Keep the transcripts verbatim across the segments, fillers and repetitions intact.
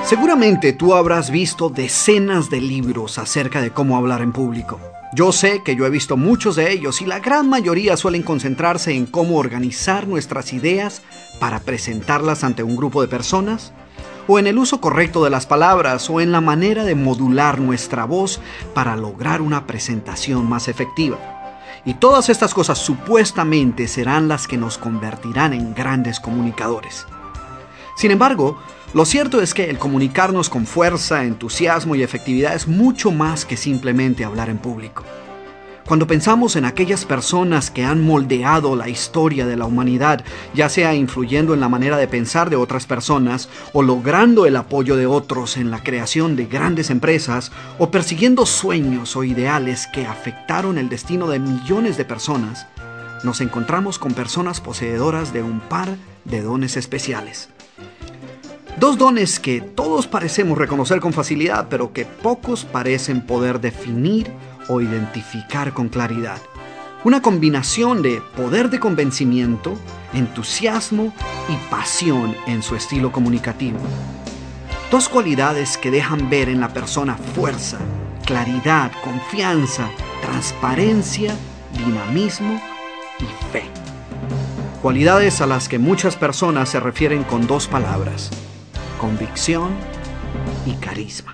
Seguramente tú habrás visto decenas de libros acerca de cómo hablar en público. Yo sé que yo he visto muchos de ellos y la gran mayoría suelen concentrarse en cómo organizar nuestras ideas para presentarlas ante un grupo de personas, o en el uso correcto de las palabras, o en la manera de modular nuestra voz para lograr una presentación más efectiva. Y todas estas cosas supuestamente serán las que nos convertirán en grandes comunicadores. Sin embargo, lo cierto es que el comunicarnos con fuerza, entusiasmo y efectividad es mucho más que simplemente hablar en público. Cuando pensamos en aquellas personas que han moldeado la historia de la humanidad, ya sea influyendo en la manera de pensar de otras personas, o logrando el apoyo de otros en la creación de grandes empresas, o persiguiendo sueños o ideales que afectaron el destino de millones de personas, nos encontramos con personas poseedoras de un par de dones especiales. Dos dones que todos parecemos reconocer con facilidad, pero que pocos parecen poder definir o identificar con claridad. Una combinación de poder de convencimiento, entusiasmo y pasión en su estilo comunicativo. Dos cualidades que dejan ver en la persona fuerza, claridad, confianza, transparencia, dinamismo y fe. Cualidades a las que muchas personas se refieren con dos palabras: convicción y carisma.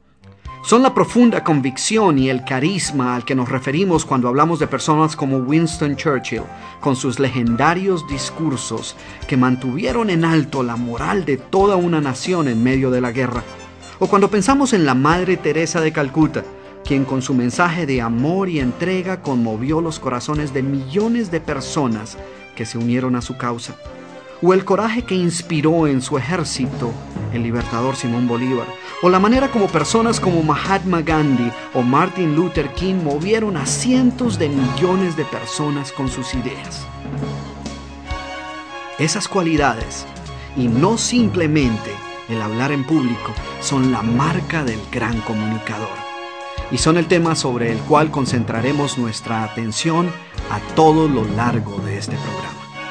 Son la profunda convicción y el carisma al que nos referimos cuando hablamos de personas como Winston Churchill, con sus legendarios discursos que mantuvieron en alto la moral de toda una nación en medio de la guerra. O cuando pensamos en la Madre Teresa de Calcuta, quien con su mensaje de amor y entrega conmovió los corazones de millones de personas que se unieron a su causa. O el coraje que inspiró en su ejército el libertador Simón Bolívar, o la manera como personas como Mahatma Gandhi o Martin Luther King movieron a cientos de millones de personas con sus ideas. Esas cualidades, y no simplemente el hablar en público, son la marca del gran comunicador, y son el tema sobre el cual concentraremos nuestra atención a todo lo largo de este programa.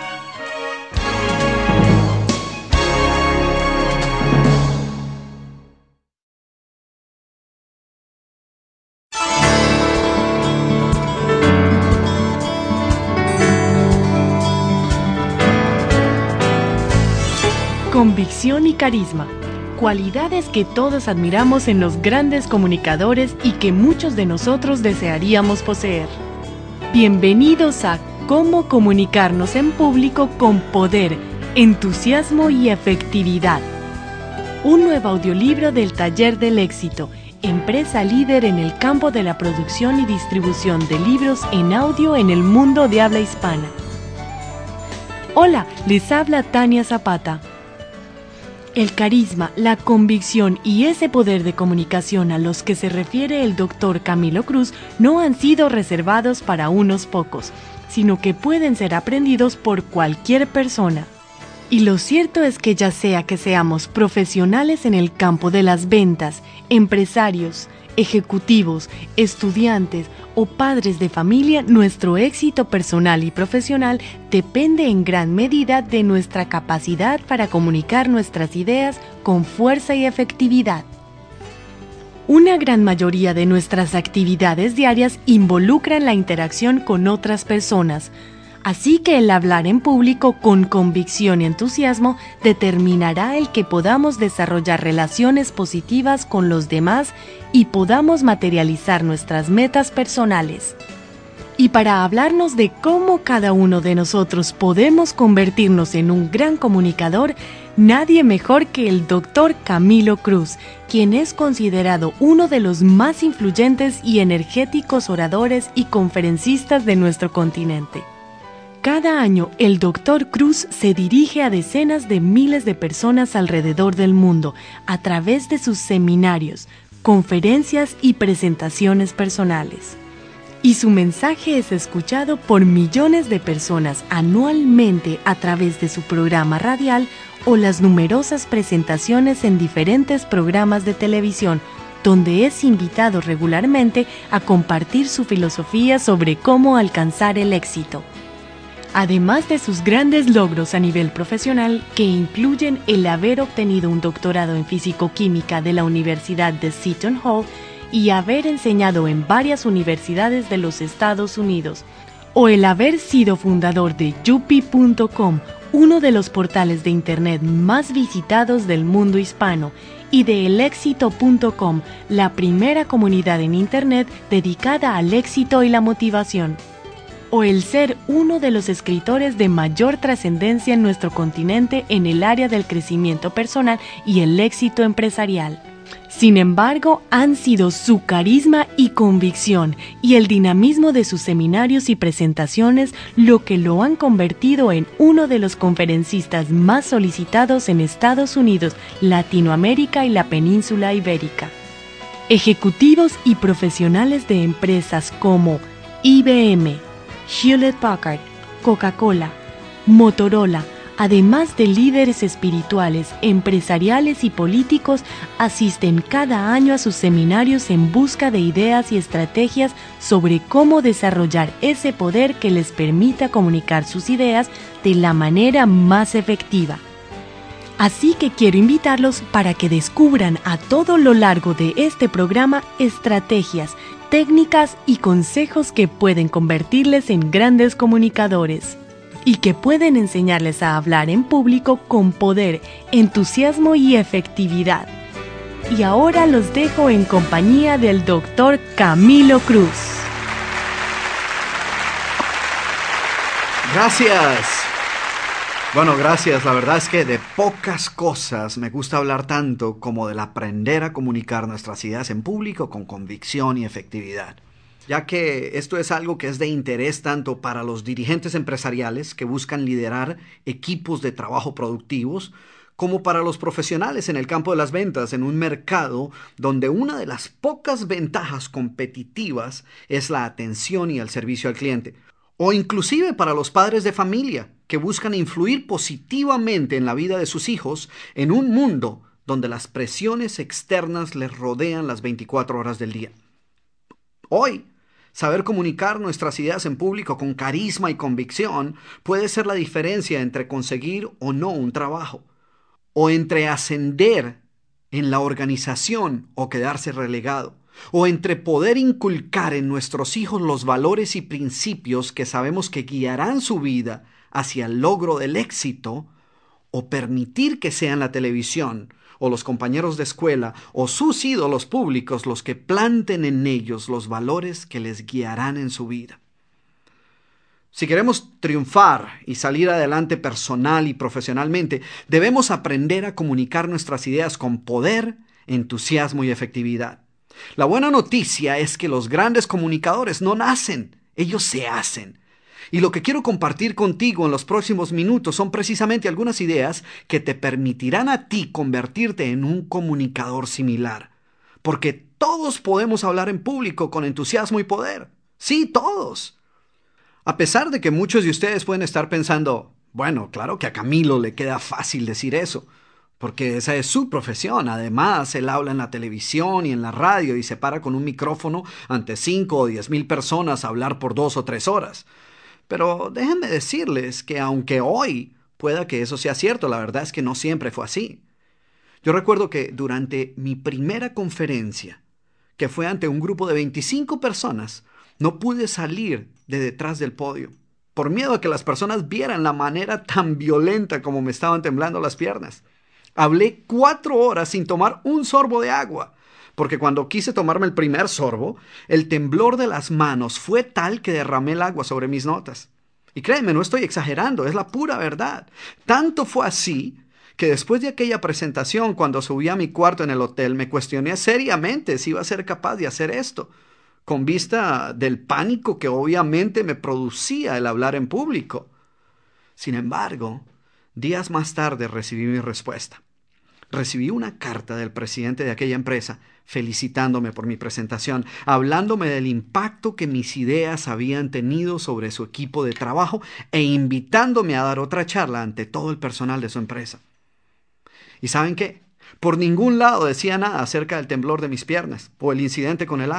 Convicción y carisma, cualidades que todos admiramos en los grandes comunicadores y que muchos de nosotros desearíamos poseer. Bienvenidos a Cómo comunicarnos en público con poder, entusiasmo y efectividad. Un nuevo audiolibro del Taller del Éxito, empresa líder en el campo de la producción y distribución de libros en audio en el mundo de habla hispana. Hola, les habla Tania Zapata. El carisma, la convicción y ese poder de comunicación a los que se refiere el doctor Camilo Cruz no han sido reservados para unos pocos, sino que pueden ser aprendidos por cualquier persona. Y lo cierto es que ya sea que seamos profesionales en el campo de las ventas, empresarios, ejecutivos, estudiantes o padres de familia, nuestro éxito personal y profesional depende en gran medida de nuestra capacidad para comunicar nuestras ideas con fuerza y efectividad. Una gran mayoría de nuestras actividades diarias involucran la interacción con otras personas, así que el hablar en público con convicción y entusiasmo determinará el que podamos desarrollar relaciones positivas con los demás y podamos materializar nuestras metas personales. Y para hablarnos de cómo cada uno de nosotros podemos convertirnos en un gran comunicador, nadie mejor que el doctor Camilo Cruz, quien es considerado uno de los más influyentes y energéticos oradores y conferencistas de nuestro continente. Cada año, el doctor Cruz se dirige a decenas de miles de personas alrededor del mundo a través de sus seminarios, conferencias y presentaciones personales. Y su mensaje es escuchado por millones de personas anualmente a través de su programa radial o las numerosas presentaciones en diferentes programas de televisión, donde es invitado regularmente a compartir su filosofía sobre cómo alcanzar el éxito. Además de sus grandes logros a nivel profesional, que incluyen el haber obtenido un doctorado en físico-química de la Universidad de Seton Hall y haber enseñado en varias universidades de los Estados Unidos, o el haber sido fundador de Yupi punto com, uno de los portales de Internet más visitados del mundo hispano, y de el éxito punto com, la primera comunidad en Internet dedicada al éxito y la motivación. O el ser uno de los escritores de mayor trascendencia en nuestro continente en el área del crecimiento personal y el éxito empresarial. Sin embargo, han sido su carisma y convicción y el dinamismo de sus seminarios y presentaciones lo que lo han convertido en uno de los conferencistas más solicitados en Estados Unidos, Latinoamérica y la península ibérica. Ejecutivos y profesionales de empresas como I B M, Hewlett Packard, Coca-Cola, Motorola, además de líderes espirituales, empresariales y políticos, asisten cada año a sus seminarios en busca de ideas y estrategias sobre cómo desarrollar ese poder que les permita comunicar sus ideas de la manera más efectiva. Así que quiero invitarlos para que descubran a todo lo largo de este programa estrategias, técnicas y consejos que pueden convertirles en grandes comunicadores y que pueden enseñarles a hablar en público con poder, entusiasmo y efectividad. Y ahora los dejo en compañía del doctor Camilo Cruz. Gracias. Bueno, gracias. La verdad es que de pocas cosas me gusta hablar tanto como del aprender a comunicar nuestras ideas en público con convicción y efectividad, ya que esto es algo que es de interés tanto para los dirigentes empresariales que buscan liderar equipos de trabajo productivos, como para los profesionales en el campo de las ventas en un mercado donde una de las pocas ventajas competitivas es la atención y el servicio al cliente, o inclusive para los padres de familia que buscan influir positivamente en la vida de sus hijos en un mundo donde las presiones externas les rodean las veinticuatro horas del día. Hoy, saber comunicar nuestras ideas en público con carisma y convicción puede ser la diferencia entre conseguir o no un trabajo, o entre ascender en la organización o quedarse relegado, o entre poder inculcar en nuestros hijos los valores y principios que sabemos que guiarán su vida hacia el logro del éxito, o permitir que sean la televisión o los compañeros de escuela o sus ídolos públicos los que planten en ellos los valores que les guiarán en su vida. Si queremos triunfar y salir adelante personal y profesionalmente, debemos aprender a comunicar nuestras ideas con poder, entusiasmo y efectividad. La buena noticia es que los grandes comunicadores no nacen, ellos se hacen. Y lo que quiero compartir contigo en los próximos minutos son precisamente algunas ideas que te permitirán a ti convertirte en un comunicador similar. Porque todos podemos hablar en público con entusiasmo y poder. Sí, todos. A pesar de que muchos de ustedes pueden estar pensando, bueno, claro que a Camilo le queda fácil decir eso, porque esa es su profesión. Además, él habla en la televisión y en la radio y se para con un micrófono ante cinco o diez mil personas a hablar por dos o tres horas. Pero déjenme decirles que aunque hoy pueda que eso sea cierto, la verdad es que no siempre fue así. Yo recuerdo que durante mi primera conferencia, que fue ante un grupo de veinticinco personas, no pude salir de detrás del podio, por miedo a que las personas vieran la manera tan violenta como me estaban temblando las piernas. Hablé cuatro horas sin tomar un sorbo de agua, porque cuando quise tomarme el primer sorbo, el temblor de las manos fue tal que derramé el agua sobre mis notas. Y créeme, no estoy exagerando, es la pura verdad. Tanto fue así que después de aquella presentación, cuando subí a mi cuarto en el hotel, me cuestioné seriamente si iba a ser capaz de hacer esto, con vista del pánico que obviamente me producía el hablar en público. Sin embargo, días más tarde recibí mi respuesta. Recibí una carta del presidente de aquella empresa felicitándome por mi presentación, hablándome del impacto que mis ideas habían tenido sobre su equipo de trabajo e invitándome a dar otra charla ante todo el personal de su empresa. ¿Y saben qué? Por ningún lado decía nada acerca del temblor de mis piernas o el incidente con el agua.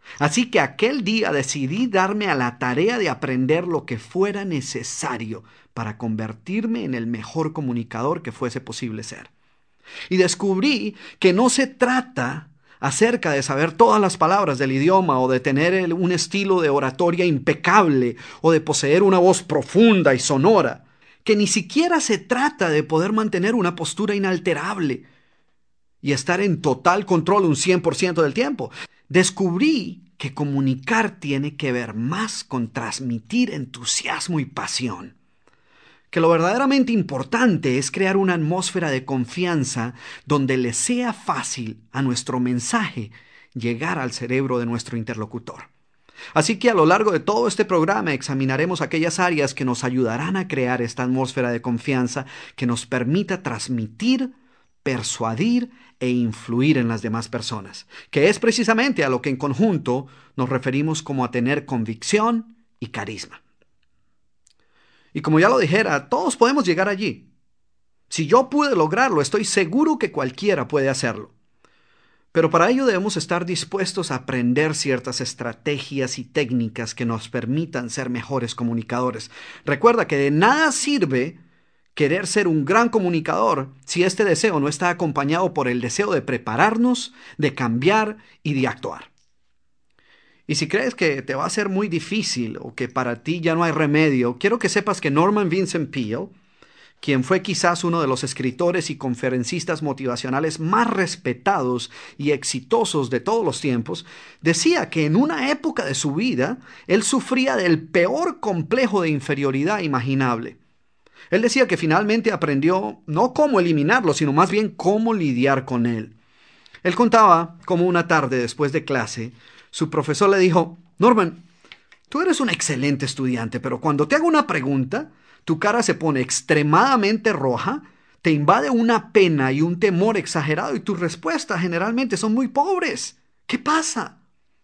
Así que aquel día decidí darme a la tarea de aprender lo que fuera necesario para convertirme en el mejor comunicador que fuese posible ser. Y descubrí que no se trata acerca de saber todas las palabras del idioma o de tener un estilo de oratoria impecable o de poseer una voz profunda y sonora, que ni siquiera se trata de poder mantener una postura inalterable y estar en total control un cien por ciento del tiempo. Descubrí que comunicar tiene que ver más con transmitir entusiasmo y pasión. Que lo verdaderamente importante es crear una atmósfera de confianza donde le sea fácil a nuestro mensaje llegar al cerebro de nuestro interlocutor. Así que a lo largo de todo este programa examinaremos aquellas áreas que nos ayudarán a crear esta atmósfera de confianza que nos permita transmitir, persuadir e influir en las demás personas, que es precisamente a lo que en conjunto nos referimos como a tener convicción y carisma. Y como ya lo dijera, todos podemos llegar allí. Si yo pude lograrlo, estoy seguro que cualquiera puede hacerlo. Pero para ello debemos estar dispuestos a aprender ciertas estrategias y técnicas que nos permitan ser mejores comunicadores. Recuerda que de nada sirve querer ser un gran comunicador si este deseo no está acompañado por el deseo de prepararnos, de cambiar y de actuar. Y si crees que te va a ser muy difícil o que para ti ya no hay remedio, quiero que sepas que Norman Vincent Peale, quien fue quizás uno de los escritores y conferencistas motivacionales más respetados y exitosos de todos los tiempos, decía que en una época de su vida, él sufría del peor complejo de inferioridad imaginable. Él decía que finalmente aprendió no cómo eliminarlo, sino más bien cómo lidiar con él. Él contaba cómo una tarde después de clase, su profesor le dijo: Norman, tú eres un excelente estudiante, pero cuando te hago una pregunta, tu cara se pone extremadamente roja, te invade una pena y un temor exagerado y tus respuestas generalmente son muy pobres. ¿Qué pasa?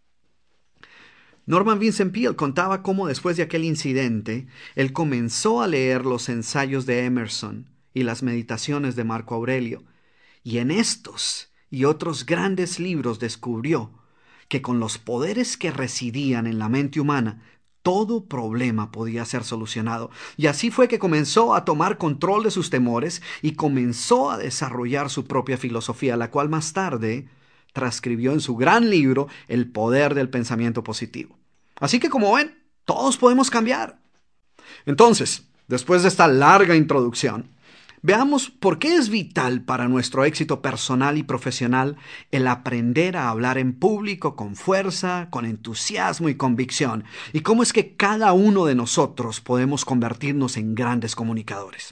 Norman Vincent Peale contaba cómo después de aquel incidente, él comenzó a leer los ensayos de Emerson y las meditaciones de Marco Aurelio, y en estos y otros grandes libros descubrió que con los poderes que residían en la mente humana, todo problema podía ser solucionado. Y así fue que comenzó a tomar control de sus temores y comenzó a desarrollar su propia filosofía, la cual más tarde transcribió en su gran libro El poder del pensamiento positivo. Así que, como ven, todos podemos cambiar. Entonces, después de esta larga introducción, veamos por qué es vital para nuestro éxito personal y profesional el aprender a hablar en público con fuerza, con entusiasmo y convicción, y cómo es que cada uno de nosotros podemos convertirnos en grandes comunicadores.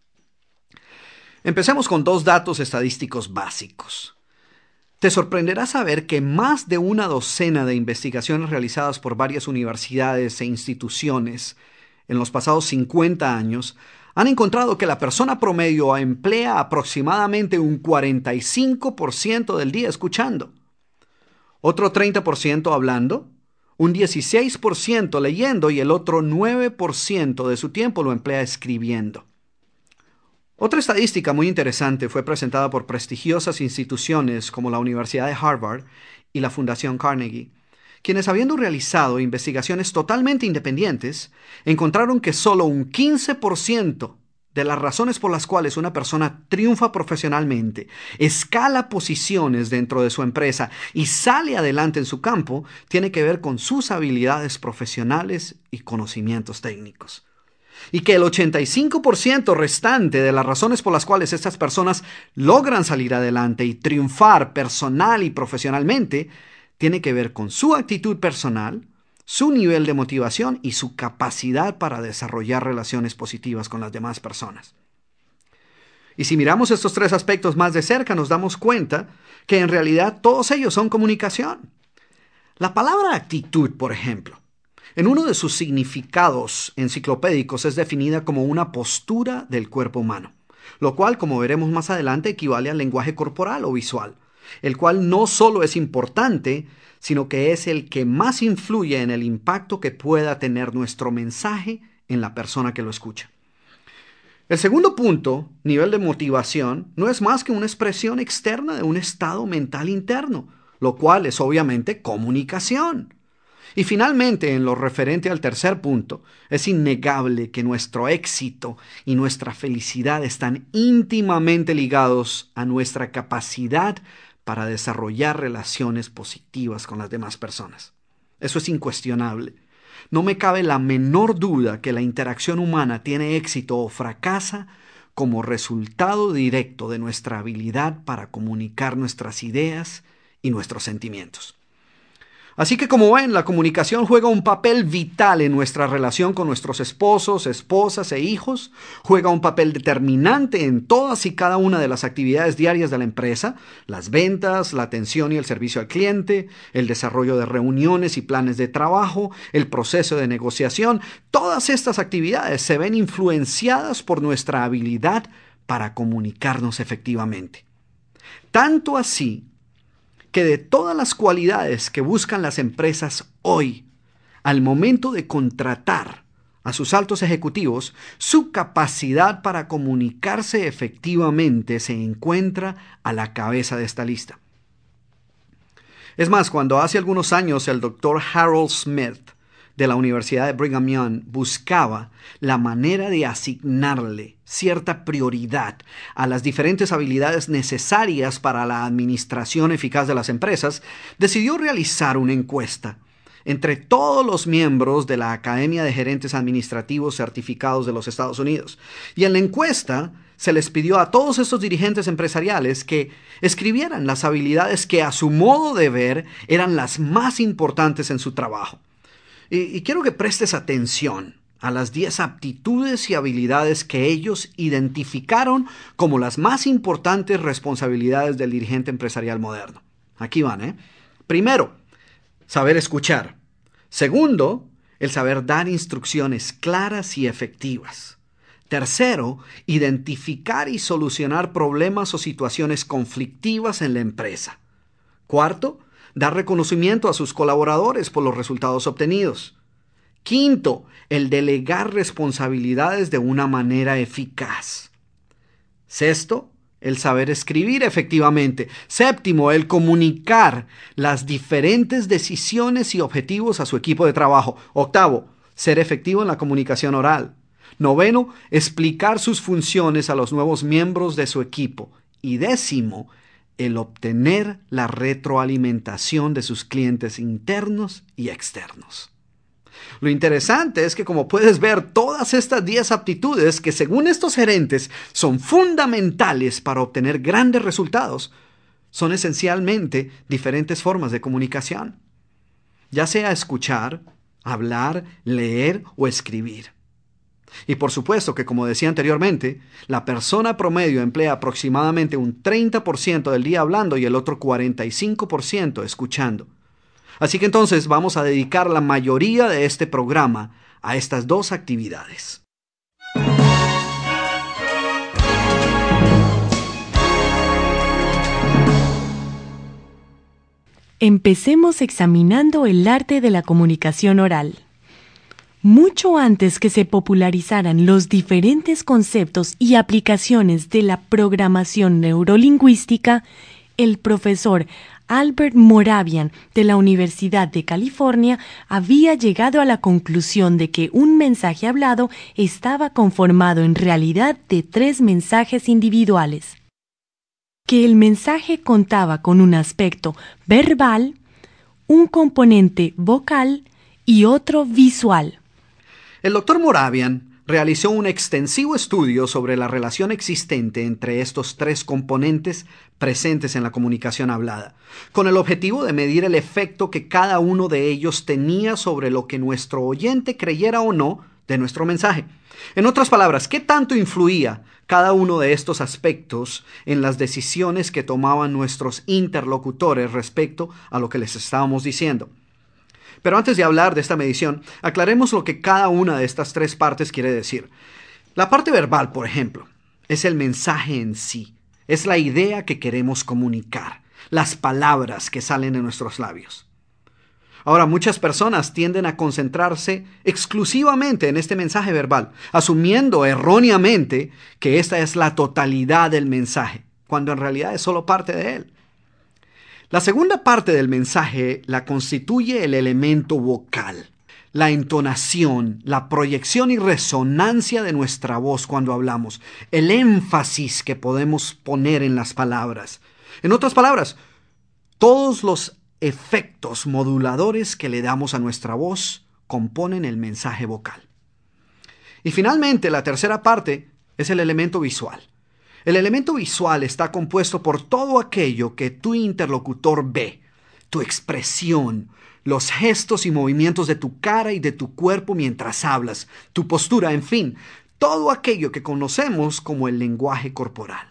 Empecemos con dos datos estadísticos básicos. Te sorprenderá saber que más de una docena de investigaciones realizadas por varias universidades e instituciones en los pasados cincuenta años han encontrado que la persona promedio emplea aproximadamente un cuarenta y cinco por ciento del día escuchando, otro treinta por ciento hablando, un dieciséis por ciento leyendo y el otro nueve por ciento de su tiempo lo emplea escribiendo. Otra estadística muy interesante fue presentada por prestigiosas instituciones como la Universidad de Harvard y la Fundación Carnegie, quienes, habiendo realizado investigaciones totalmente independientes, encontraron que solo un quince por ciento de las razones por las cuales una persona triunfa profesionalmente, escala posiciones dentro de su empresa y sale adelante en su campo, tiene que ver con sus habilidades profesionales y conocimientos técnicos. Y que el ochenta y cinco por ciento restante de las razones por las cuales estas personas logran salir adelante y triunfar personal y profesionalmente tiene que ver con su actitud personal, su nivel de motivación y su capacidad para desarrollar relaciones positivas con las demás personas. Y si miramos estos tres aspectos más de cerca, nos damos cuenta que en realidad todos ellos son comunicación. La palabra actitud, por ejemplo, en uno de sus significados enciclopédicos es definida como una postura del cuerpo humano, lo cual, como veremos más adelante, equivale al lenguaje corporal o visual, el cual no solo es importante, sino que es el que más influye en el impacto que pueda tener nuestro mensaje en la persona que lo escucha. El segundo punto, nivel de motivación, no es más que una expresión externa de un estado mental interno, lo cual es obviamente comunicación. Y finalmente, en lo referente al tercer punto, es innegable que nuestro éxito y nuestra felicidad están íntimamente ligados a nuestra capacidad para desarrollar relaciones positivas con las demás personas. Eso es incuestionable. No me cabe la menor duda que la interacción humana tiene éxito o fracasa como resultado directo de nuestra habilidad para comunicar nuestras ideas y nuestros sentimientos. Así que, como ven, la comunicación juega un papel vital en nuestra relación con nuestros esposos, esposas e hijos, juega un papel determinante en todas y cada una de las actividades diarias de la empresa, las ventas, la atención y el servicio al cliente, el desarrollo de reuniones y planes de trabajo, el proceso de negociación. Todas estas actividades se ven influenciadas por nuestra habilidad para comunicarnos efectivamente. Tanto así que de todas las cualidades que buscan las empresas hoy, al momento de contratar a sus altos ejecutivos, su capacidad para comunicarse efectivamente se encuentra a la cabeza de esta lista. Es más, cuando hace algunos años el doctor Harold Smith de la Universidad de Brigham Young buscaba la manera de asignarle cierta prioridad a las diferentes habilidades necesarias para la administración eficaz de las empresas, decidió realizar una encuesta entre todos los miembros de la Academia de Gerentes Administrativos Certificados de los Estados Unidos. Y en la encuesta se les pidió a todos estos dirigentes empresariales que escribieran las habilidades que a su modo de ver eran las más importantes en su trabajo. Y, y quiero que prestes atención a las diez aptitudes y habilidades que ellos identificaron como las más importantes responsabilidades del dirigente empresarial moderno. Aquí van, ¿eh? Primero, saber escuchar. Segundo, el saber dar instrucciones claras y efectivas. Tercero, identificar y solucionar problemas o situaciones conflictivas en la empresa. Cuarto, dar reconocimiento a sus colaboradores por los resultados obtenidos. Quinto, el delegar responsabilidades de una manera eficaz. Sexto, el saber escribir efectivamente. Séptimo, el comunicar las diferentes decisiones y objetivos a su equipo de trabajo. Octavo, ser efectivo en la comunicación oral. Noveno, explicar sus funciones a los nuevos miembros de su equipo. Y décimo, el obtener la retroalimentación de sus clientes internos y externos. Lo interesante es que, como puedes ver, todas estas diez aptitudes que según estos gerentes son fundamentales para obtener grandes resultados, son esencialmente diferentes formas de comunicación, ya sea escuchar, hablar, leer o escribir. Y por supuesto que, como decía anteriormente, la persona promedio emplea aproximadamente un treinta por ciento del día hablando y el otro cuarenta y cinco por ciento escuchando. Así que entonces vamos a dedicar la mayoría de este programa a estas dos actividades. Empecemos examinando el arte de la comunicación oral. Mucho antes que se popularizaran los diferentes conceptos y aplicaciones de la programación neurolingüística, el profesor Albert Moravian de la Universidad de California había llegado a la conclusión de que un mensaje hablado estaba conformado en realidad de tres mensajes individuales, que el mensaje contaba con un aspecto verbal, un componente vocal y otro visual. El doctor Moravian realizó un extensivo estudio sobre la relación existente entre estos tres componentes presentes en la comunicación hablada, con el objetivo de medir el efecto que cada uno de ellos tenía sobre lo que nuestro oyente creyera o no de nuestro mensaje. En otras palabras, ¿qué tanto influía cada uno de estos aspectos en las decisiones que tomaban nuestros interlocutores respecto a lo que les estábamos diciendo? Pero antes de hablar de esta medición, aclaremos lo que cada una de estas tres partes quiere decir. La parte verbal, por ejemplo, es el mensaje en sí. Es la idea que queremos comunicar, las palabras que salen de nuestros labios. Ahora, muchas personas tienden a concentrarse exclusivamente en este mensaje verbal, asumiendo erróneamente que esta es la totalidad del mensaje, cuando en realidad es solo parte de él. La segunda parte del mensaje la constituye el elemento vocal, la entonación, la proyección y resonancia de nuestra voz cuando hablamos, el énfasis que podemos poner en las palabras. En otras palabras, todos los efectos moduladores que le damos a nuestra voz componen el mensaje vocal. Y finalmente, la tercera parte es el elemento visual. El elemento visual está compuesto por todo aquello que tu interlocutor ve, tu expresión, los gestos y movimientos de tu cara y de tu cuerpo mientras hablas, tu postura, en fin, todo aquello que conocemos como el lenguaje corporal.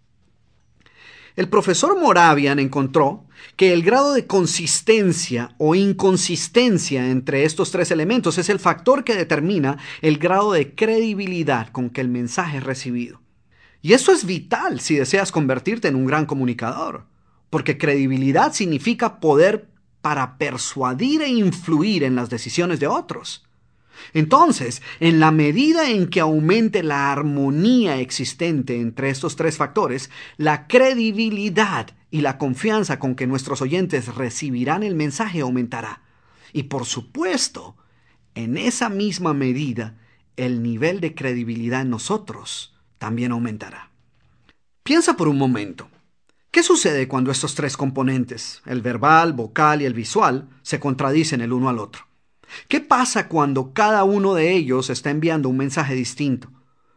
El profesor Moravian encontró que el grado de consistencia o inconsistencia entre estos tres elementos es el factor que determina el grado de credibilidad con que el mensaje es recibido. Y eso es vital si deseas convertirte en un gran comunicador, porque credibilidad significa poder para persuadir e influir en las decisiones de otros. Entonces, en la medida en que aumente la armonía existente entre estos tres factores, la credibilidad y la confianza con que nuestros oyentes recibirán el mensaje aumentará. Y por supuesto, en esa misma medida, el nivel de credibilidad en nosotros también aumentará. Piensa por un momento. ¿Qué sucede cuando estos tres componentes, el verbal, vocal y el visual, se contradicen el uno al otro? ¿Qué pasa cuando cada uno de ellos está enviando un mensaje distinto?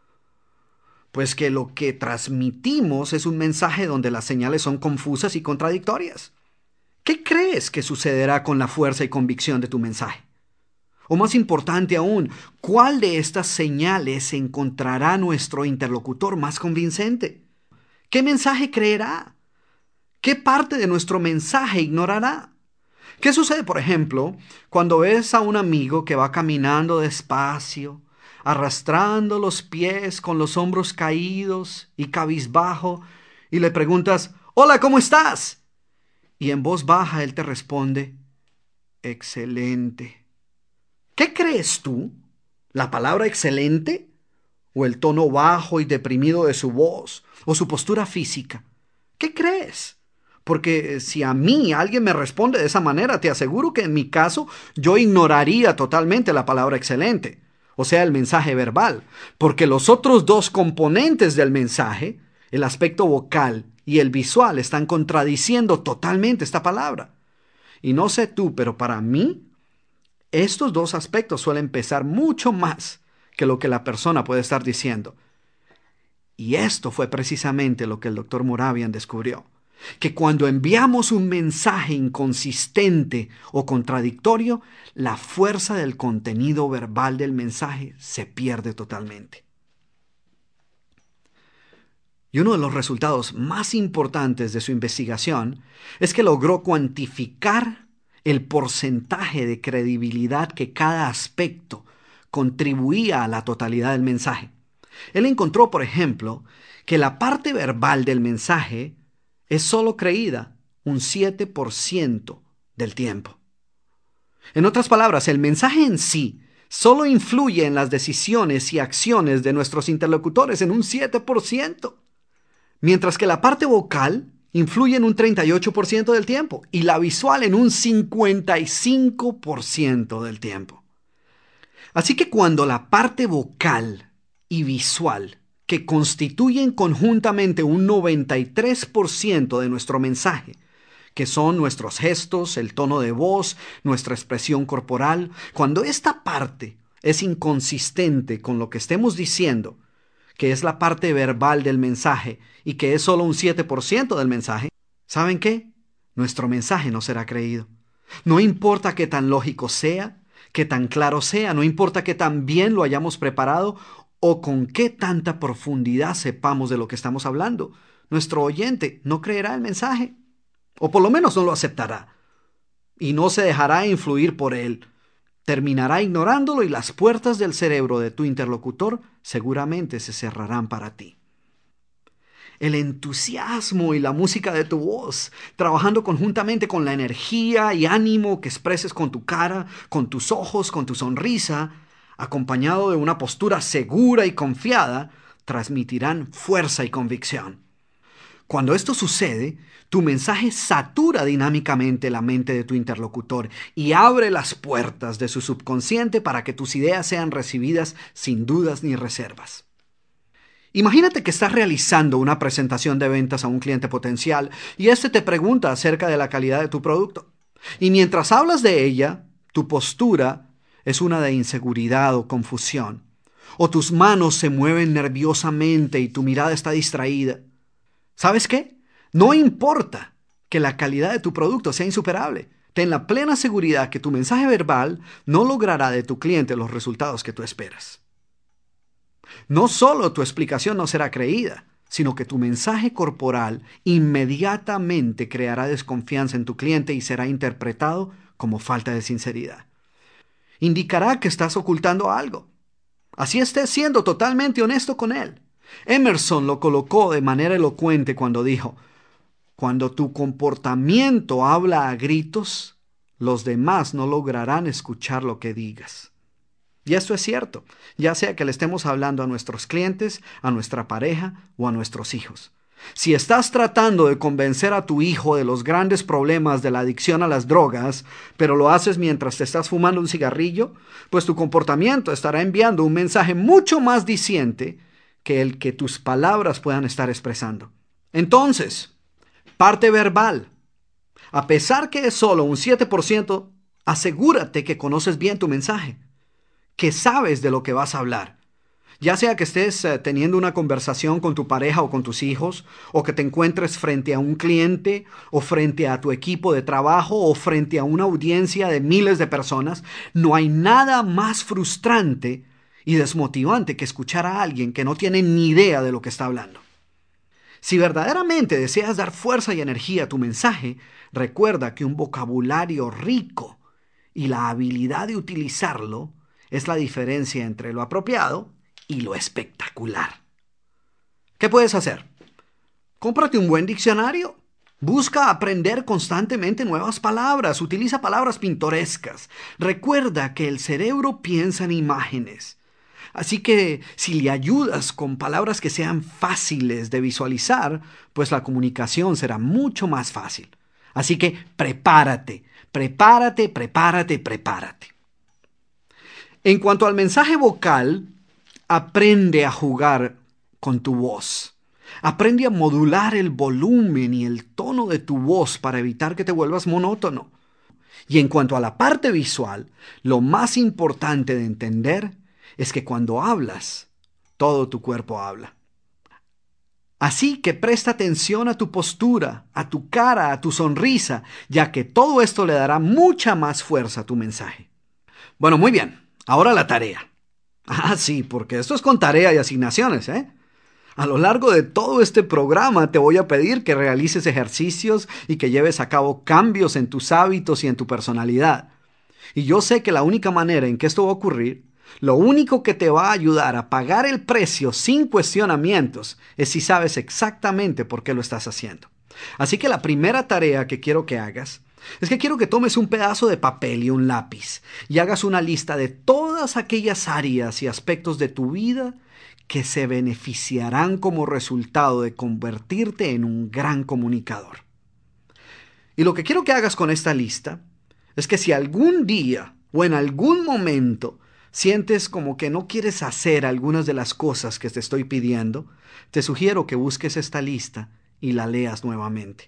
Pues que lo que transmitimos es un mensaje donde las señales son confusas y contradictorias. ¿Qué crees que sucederá con la fuerza y convicción de tu mensaje? O más importante aún, ¿cuál de estas señales encontrará nuestro interlocutor más convincente? ¿Qué mensaje creerá? ¿Qué parte de nuestro mensaje ignorará? ¿Qué sucede, por ejemplo, cuando ves a un amigo que va caminando despacio, arrastrando los pies con los hombros caídos y cabizbajo, y le preguntas, «Hola, ¿cómo estás?» Y en voz baja él te responde, «Excelente». ¿Qué crees tú? ¿La palabra excelente? ¿O el tono bajo y deprimido de su voz? ¿O su postura física? ¿Qué crees? Porque si a mí alguien me responde de esa manera, te aseguro que en mi caso yo ignoraría totalmente la palabra excelente, o sea, el mensaje verbal, porque los otros dos componentes del mensaje, el aspecto vocal y el visual, están contradiciendo totalmente esta palabra. Y no sé tú, pero para mí, estos dos aspectos suelen pesar mucho más que lo que la persona puede estar diciendo. Y esto fue precisamente lo que el doctor Moravian descubrió, que cuando enviamos un mensaje inconsistente o contradictorio, la fuerza del contenido verbal del mensaje se pierde totalmente. Y uno de los resultados más importantes de su investigación es que logró cuantificar el porcentaje de credibilidad que cada aspecto contribuía a la totalidad del mensaje. Él encontró, por ejemplo, que la parte verbal del mensaje es solo creída un siete por ciento del tiempo. En otras palabras, el mensaje en sí solo influye en las decisiones y acciones de nuestros interlocutores en un siete por ciento, mientras que la parte vocal influye en un treinta y ocho por ciento del tiempo y la visual en un cincuenta y cinco por ciento del tiempo. Así que cuando la parte vocal y visual, que constituyen conjuntamente un noventa y tres por ciento de nuestro mensaje, que son nuestros gestos, el tono de voz, nuestra expresión corporal, cuando esta parte es inconsistente con lo que estemos diciendo, que es la parte verbal del mensaje y que es solo un siete por ciento del mensaje, ¿saben qué? Nuestro mensaje no será creído. No importa qué tan lógico sea, qué tan claro sea, no importa qué tan bien lo hayamos preparado o con qué tanta profundidad sepamos de lo que estamos hablando. Nuestro oyente no creerá el mensaje, o por lo menos no lo aceptará, y no se dejará influir por él. Terminará ignorándolo y las puertas del cerebro de tu interlocutor seguramente se cerrarán para ti. El entusiasmo y la música de tu voz, trabajando conjuntamente con la energía y ánimo que expreses con tu cara, con tus ojos, con tu sonrisa, acompañado de una postura segura y confiada, transmitirán fuerza y convicción. Cuando esto sucede, tu mensaje satura dinámicamente la mente de tu interlocutor y abre las puertas de su subconsciente para que tus ideas sean recibidas sin dudas ni reservas. Imagínate que estás realizando una presentación de ventas a un cliente potencial y éste te pregunta acerca de la calidad de tu producto. Y mientras hablas de ella, tu postura es una de inseguridad o confusión. O tus manos se mueven nerviosamente y tu mirada está distraída. ¿Sabes qué? No importa que la calidad de tu producto sea insuperable. Ten la plena seguridad que tu mensaje verbal no logrará de tu cliente los resultados que tú esperas. No solo tu explicación no será creída, sino que tu mensaje corporal inmediatamente creará desconfianza en tu cliente y será interpretado como falta de sinceridad. Indicará que estás ocultando algo. Así estés siendo totalmente honesto con él. Emerson lo colocó de manera elocuente cuando dijo: cuando tu comportamiento habla a gritos, los demás no lograrán escuchar lo que digas. Y esto es cierto, ya sea que le estemos hablando a nuestros clientes, a nuestra pareja o a nuestros hijos. Si estás tratando de convencer a tu hijo de los grandes problemas de la adicción a las drogas, pero lo haces mientras te estás fumando un cigarrillo, pues tu comportamiento estará enviando un mensaje mucho más diciente que el que tus palabras puedan estar expresando. Entonces, parte verbal. A pesar que es solo un siete por ciento, asegúrate que conoces bien tu mensaje, que sabes de lo que vas a hablar. Ya sea que estés eh, teniendo una conversación con tu pareja o con tus hijos, o que te encuentres frente a un cliente, o frente a tu equipo de trabajo, o frente a una audiencia de miles de personas, no hay nada más frustrante y desmotivante que escuchar a alguien que no tiene ni idea de lo que está hablando. Si verdaderamente deseas dar fuerza y energía a tu mensaje, recuerda que un vocabulario rico y la habilidad de utilizarlo es la diferencia entre lo apropiado y lo espectacular. ¿Qué puedes hacer? Cómprate un buen diccionario. Busca aprender constantemente nuevas palabras. Utiliza palabras pintorescas. Recuerda que el cerebro piensa en imágenes. Así que si le ayudas con palabras que sean fáciles de visualizar, pues la comunicación será mucho más fácil. Así que prepárate, prepárate, prepárate, prepárate. En cuanto al mensaje vocal, aprende a jugar con tu voz. Aprende a modular el volumen y el tono de tu voz para evitar que te vuelvas monótono. Y en cuanto a la parte visual, lo más importante de entender es que cuando hablas, todo tu cuerpo habla. Así que presta atención a tu postura, a tu cara, a tu sonrisa, ya que todo esto le dará mucha más fuerza a tu mensaje. Bueno, muy bien. Ahora la tarea. Ah, sí, porque esto es con tarea y asignaciones, ¿eh? A lo largo de todo este programa te voy a pedir que realices ejercicios y que lleves a cabo cambios en tus hábitos y en tu personalidad. Y yo sé que la única manera en que esto va a ocurrir, lo único que te va a ayudar a pagar el precio sin cuestionamientos, es si sabes exactamente por qué lo estás haciendo. Así que la primera tarea que quiero que hagas es que quiero que tomes un pedazo de papel y un lápiz y hagas una lista de todas aquellas áreas y aspectos de tu vida que se beneficiarán como resultado de convertirte en un gran comunicador. Y lo que quiero que hagas con esta lista es que si algún día o en algún momento sientes como que no quieres hacer algunas de las cosas que te estoy pidiendo, te sugiero que busques esta lista y la leas nuevamente.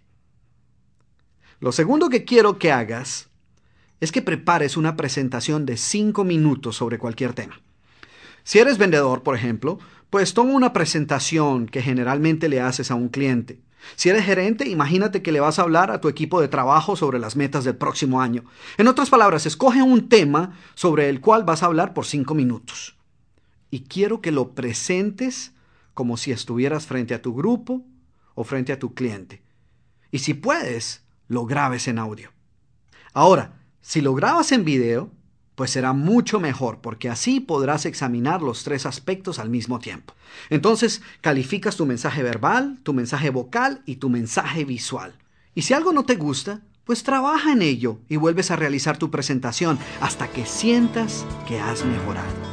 Lo segundo que quiero que hagas es que prepares una presentación de cinco minutos sobre cualquier tema. Si eres vendedor, por ejemplo, pues toma una presentación que generalmente le haces a un cliente. Si eres gerente, imagínate que le vas a hablar a tu equipo de trabajo sobre las metas del próximo año. En otras palabras, escoge un tema sobre el cual vas a hablar por cinco minutos. Y quiero que lo presentes como si estuvieras frente a tu grupo o frente a tu cliente. Y si puedes, lo grabes en audio. Ahora, si lo grabas en video, pues será mucho mejor, porque así podrás examinar los tres aspectos al mismo tiempo. Entonces, calificas tu mensaje verbal, tu mensaje vocal y tu mensaje visual. Y si algo no te gusta, pues trabaja en ello y vuelves a realizar tu presentación hasta que sientas que has mejorado.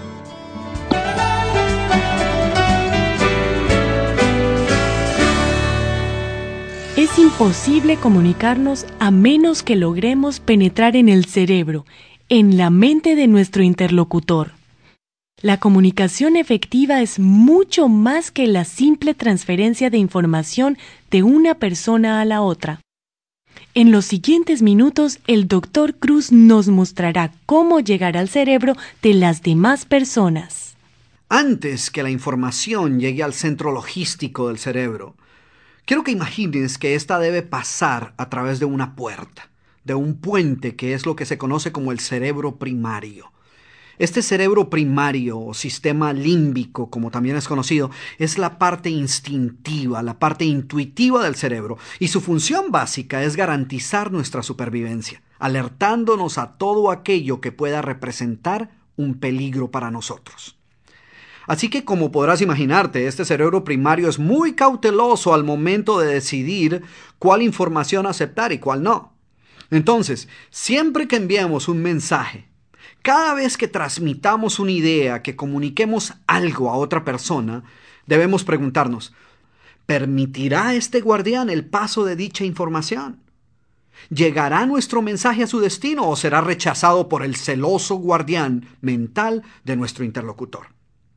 Es imposible comunicarnos a menos que logremos penetrar en el cerebro, en la mente de nuestro interlocutor. La comunicación efectiva es mucho más que la simple transferencia de información de una persona a la otra. En los siguientes minutos, el doctor Cruz nos mostrará cómo llegar al cerebro de las demás personas. Antes que la información llegue al centro logístico del cerebro, quiero que imagines que ésta debe pasar a través de una puerta, de un puente que es lo que se conoce como el cerebro primario. Este cerebro primario, o sistema límbico, como también es conocido, es la parte instintiva, la parte intuitiva del cerebro, y su función básica es garantizar nuestra supervivencia, alertándonos a todo aquello que pueda representar un peligro para nosotros. Así que, como podrás imaginarte, este cerebro primario es muy cauteloso al momento de decidir cuál información aceptar y cuál no. Entonces, siempre que enviamos un mensaje, cada vez que transmitamos una idea, que comuniquemos algo a otra persona, debemos preguntarnos, ¿permitirá este guardián el paso de dicha información? ¿Llegará nuestro mensaje a su destino o será rechazado por el celoso guardián mental de nuestro interlocutor?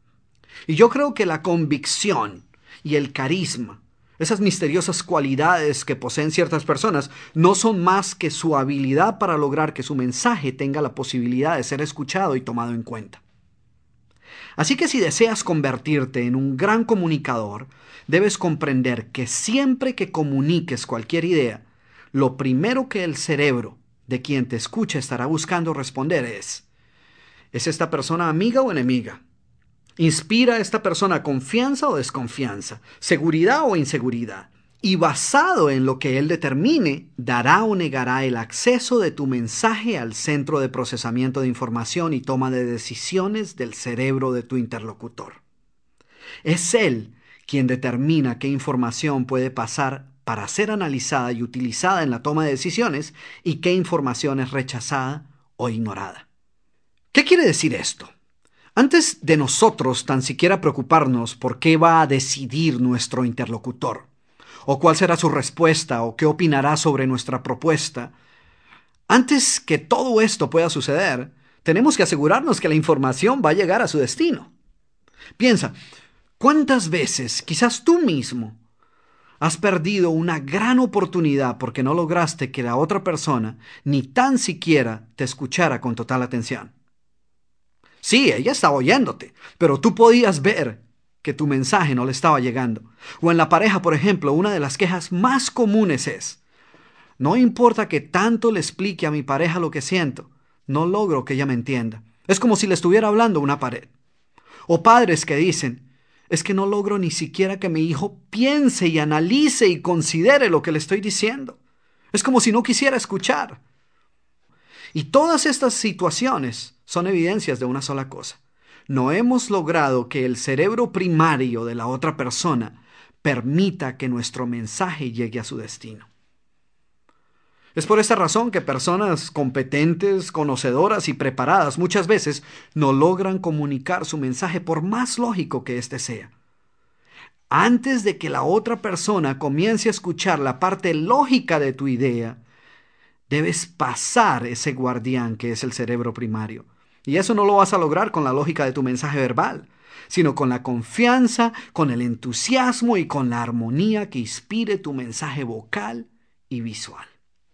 Y yo creo que la convicción y el carisma, esas misteriosas cualidades que poseen ciertas personas, no son más que su habilidad para lograr que su mensaje tenga la posibilidad de ser escuchado y tomado en cuenta. Así que si deseas convertirte en un gran comunicador, debes comprender que siempre que comuniques cualquier idea, lo primero que el cerebro de quien te escucha estará buscando responder es, ¿es esta persona amiga o enemiga? ¿Inspira a esta persona confianza o desconfianza? ¿Seguridad o inseguridad? Y basado en lo que él determine, dará o negará el acceso de tu mensaje al centro de procesamiento de información y toma de decisiones del cerebro de tu interlocutor. Es él quien determina qué información puede pasar para ser analizada y utilizada en la toma de decisiones y qué información es rechazada o ignorada. ¿Qué quiere decir esto? Antes de nosotros tan siquiera preocuparnos por qué va a decidir nuestro interlocutor, o cuál será su respuesta, o qué opinará sobre nuestra propuesta, antes que todo esto pueda suceder, tenemos que asegurarnos que la información va a llegar a su destino. Piensa, ¿cuántas veces, quizás tú mismo, has perdido una gran oportunidad porque no lograste que la otra persona ni tan siquiera te escuchara con total atención? Sí, ella estaba oyéndote, pero tú podías ver que tu mensaje no le estaba llegando. O en la pareja, por ejemplo, una de las quejas más comunes es, no importa que tanto le explique a mi pareja lo que siento, no logro que ella me entienda. Es como si le estuviera hablando a una pared. O padres que dicen, es que no logro ni siquiera que mi hijo piense y analice y considere lo que le estoy diciendo. Es como si no quisiera escuchar. Y todas estas situaciones son evidencias de una sola cosa. No hemos logrado que el cerebro primario de la otra persona permita que nuestro mensaje llegue a su destino. Es por esta razón que personas competentes, conocedoras y preparadas muchas veces no logran comunicar su mensaje por más lógico que éste sea. Antes de que la otra persona comience a escuchar la parte lógica de tu idea, debes pasar ese guardián que es el cerebro primario. Y eso no lo vas a lograr con la lógica de tu mensaje verbal, sino con la confianza, con el entusiasmo y con la armonía que inspire tu mensaje vocal y visual.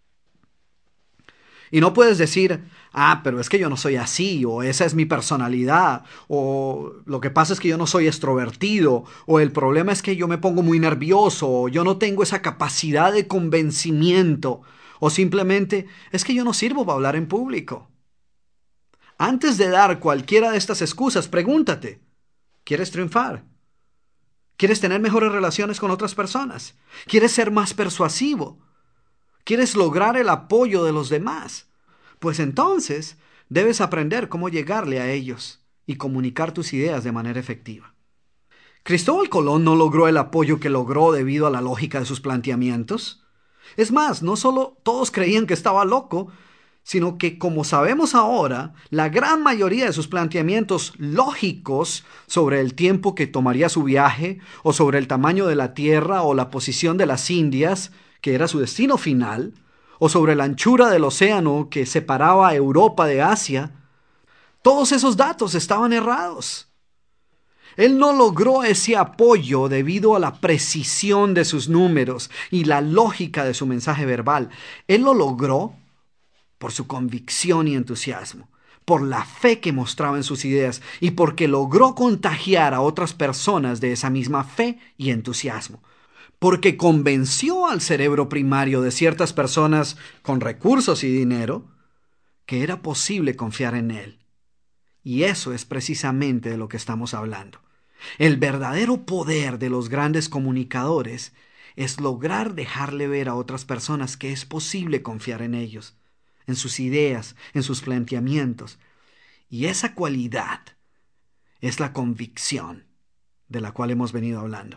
Y no puedes decir, ah, pero es que yo no soy así, o esa es mi personalidad, o lo que pasa es que yo no soy extrovertido, o el problema es que yo me pongo muy nervioso, o yo no tengo esa capacidad de convencimiento, o simplemente es que yo no sirvo para hablar en público. Antes de dar cualquiera de estas excusas, pregúntate, ¿quieres triunfar? ¿Quieres tener mejores relaciones con otras personas? ¿Quieres ser más persuasivo? ¿Quieres lograr el apoyo de los demás? Pues entonces debes aprender cómo llegarle a ellos y comunicar tus ideas de manera efectiva. Cristóbal Colón no logró el apoyo que logró debido a la lógica de sus planteamientos. Es más, no solo todos creían que estaba loco, sino que, como sabemos ahora, la gran mayoría de sus planteamientos lógicos sobre el tiempo que tomaría su viaje, o sobre el tamaño de la Tierra o la posición de las Indias, que era su destino final, o sobre la anchura del océano que separaba a Europa de Asia, todos esos datos estaban errados. Él no logró ese apoyo debido a la precisión de sus números y la lógica de su mensaje verbal. Él lo logró por su convicción y entusiasmo, por la fe que mostraba en sus ideas y porque logró contagiar a otras personas de esa misma fe y entusiasmo. Porque convenció al cerebro primario de ciertas personas con recursos y dinero que era posible confiar en él. Y eso es precisamente de lo que estamos hablando. El verdadero poder de los grandes comunicadores es lograr dejarle ver a otras personas que es posible confiar en ellos, en sus ideas, en sus planteamientos. Y esa cualidad es la convicción de la cual hemos venido hablando.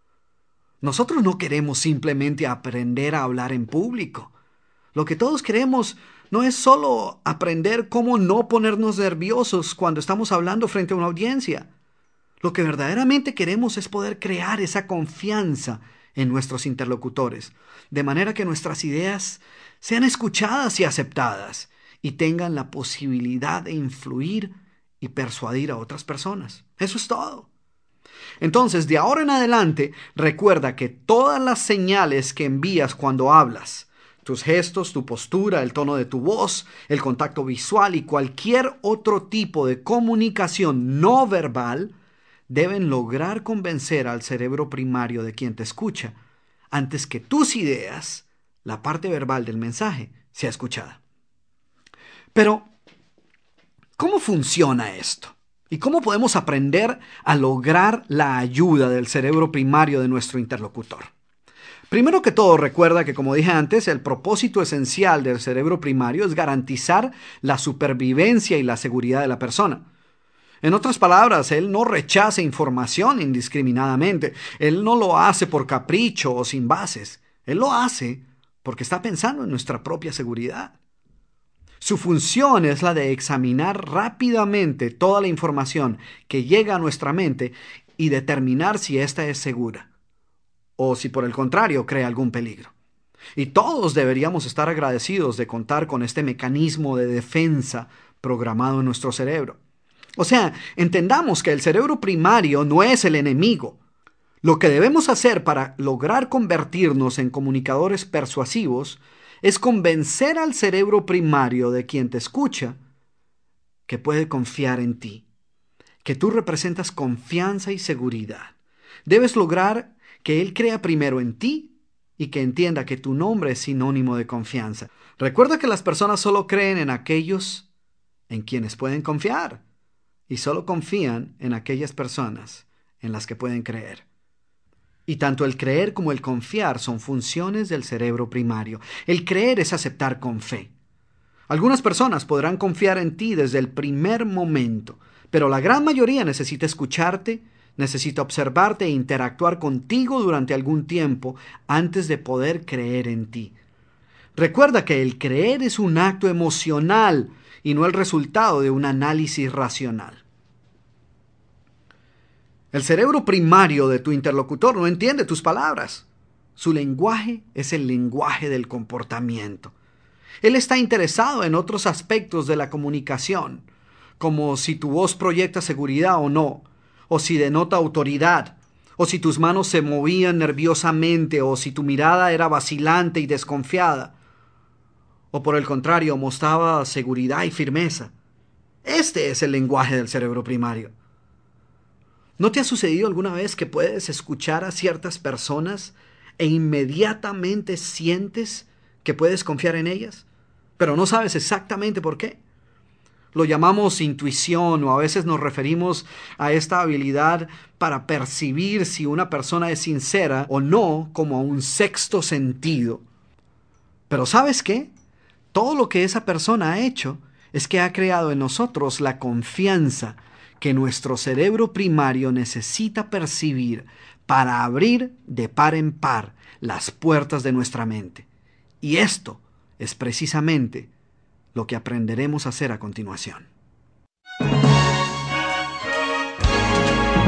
Nosotros no queremos simplemente aprender a hablar en público. Lo que todos queremos no es solo aprender cómo no ponernos nerviosos cuando estamos hablando frente a una audiencia. Lo que verdaderamente queremos es poder crear esa confianza en nuestros interlocutores, de manera que nuestras ideas sean escuchadas y aceptadas y tengan la posibilidad de influir y persuadir a otras personas. Eso es todo. Entonces, de ahora en adelante, recuerda que todas las señales que envías cuando hablas, tus gestos, tu postura, el tono de tu voz, el contacto visual y cualquier otro tipo de comunicación no verbal, deben lograr convencer al cerebro primario de quien te escucha, antes que tus ideas, la parte verbal del mensaje, sea escuchada. Pero, ¿cómo funciona esto? ¿Y cómo podemos aprender a lograr la ayuda del cerebro primario de nuestro interlocutor? Primero que todo, recuerda que, como dije antes, el propósito esencial del cerebro primario es garantizar la supervivencia y la seguridad de la persona. En otras palabras, él no rechaza información indiscriminadamente. Él no lo hace por capricho o sin bases. Él lo hace porque está pensando en nuestra propia seguridad. Su función es la de examinar rápidamente toda la información que llega a nuestra mente y determinar si ésta es segura o si por el contrario crea algún peligro. Y todos deberíamos estar agradecidos de contar con este mecanismo de defensa programado en nuestro cerebro. O sea, entendamos que el cerebro primario no es el enemigo. Lo que debemos hacer para lograr convertirnos en comunicadores persuasivos es convencer al cerebro primario de quien te escucha que puede confiar en ti, que tú representas confianza y seguridad. Debes lograr que él crea primero en ti y que entienda que tu nombre es sinónimo de confianza. Recuerda que las personas solo creen en aquellos en quienes pueden confiar y solo confían en aquellas personas en las que pueden creer. Y tanto el creer como el confiar son funciones del cerebro primario. El creer es aceptar con fe. Algunas personas podrán confiar en ti desde el primer momento, pero la gran mayoría necesita escucharte, necesita observarte e interactuar contigo durante algún tiempo antes de poder creer en ti. Recuerda que el creer es un acto emocional y no el resultado de un análisis racional. El cerebro primario de tu interlocutor no entiende tus palabras. Su lenguaje es el lenguaje del comportamiento. Él está interesado en otros aspectos de la comunicación, como si tu voz proyecta seguridad o no, o si denota autoridad, o si tus manos se movían nerviosamente, o si tu mirada era vacilante y desconfiada, o por el contrario mostraba seguridad y firmeza. Este es el lenguaje del cerebro primario. ¿No te ha sucedido alguna vez que puedes escuchar a ciertas personas e inmediatamente sientes que puedes confiar en ellas, pero no sabes exactamente por qué? Lo llamamos intuición o a veces nos referimos a esta habilidad para percibir si una persona es sincera o no como a un sexto sentido. Pero ¿sabes qué? Todo lo que esa persona ha hecho es que ha creado en nosotros la confianza que nuestro cerebro primario necesita percibir para abrir de par en par las puertas de nuestra mente. Y esto es precisamente lo que aprenderemos a hacer a continuación.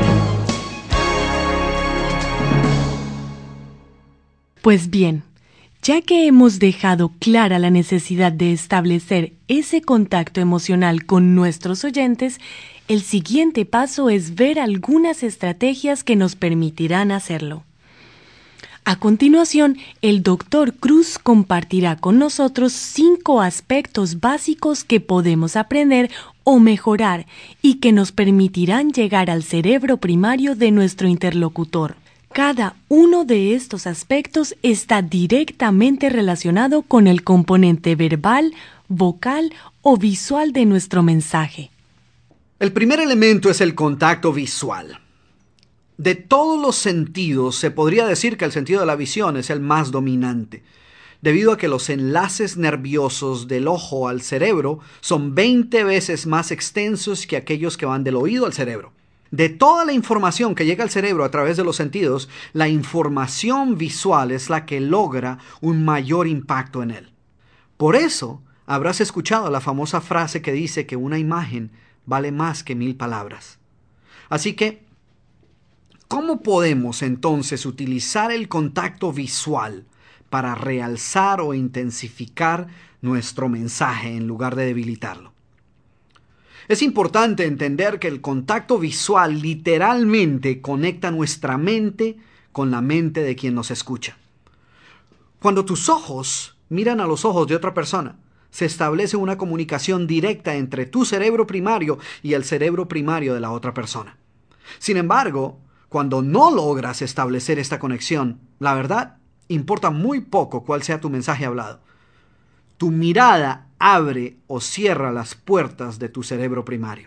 Pues bien, Ya que hemos dejado clara la necesidad de establecer ese contacto emocional con nuestros oyentes, el siguiente paso es ver algunas estrategias que nos permitirán hacerlo. A continuación, el doctor Cruz compartirá con nosotros cinco aspectos básicos que podemos aprender o mejorar y que nos permitirán llegar al cerebro primario de nuestro interlocutor. Cada uno de estos aspectos está directamente relacionado con el componente verbal, vocal o visual de nuestro mensaje. El primer elemento es el contacto visual. De todos los sentidos, se podría decir que el sentido de la visión es el más dominante, debido a que los enlaces nerviosos del ojo al cerebro son veinte veces más extensos que aquellos que van del oído al cerebro. De toda la información que llega al cerebro a través de los sentidos, la información visual es la que logra un mayor impacto en él. Por eso, habrás escuchado la famosa frase que dice que una imagen vale más que mil palabras. Así que, ¿cómo podemos entonces utilizar el contacto visual para realzar o intensificar nuestro mensaje en lugar de debilitarlo? Es importante entender que el contacto visual literalmente conecta nuestra mente con la mente de quien nos escucha. Cuando tus ojos miran a los ojos de otra persona, se establece una comunicación directa entre tu cerebro primario y el cerebro primario de la otra persona. Sin embargo, cuando no logras establecer esta conexión, la verdad, importa muy poco cuál sea tu mensaje hablado. Tu mirada abre o cierra las puertas de tu cerebro primario.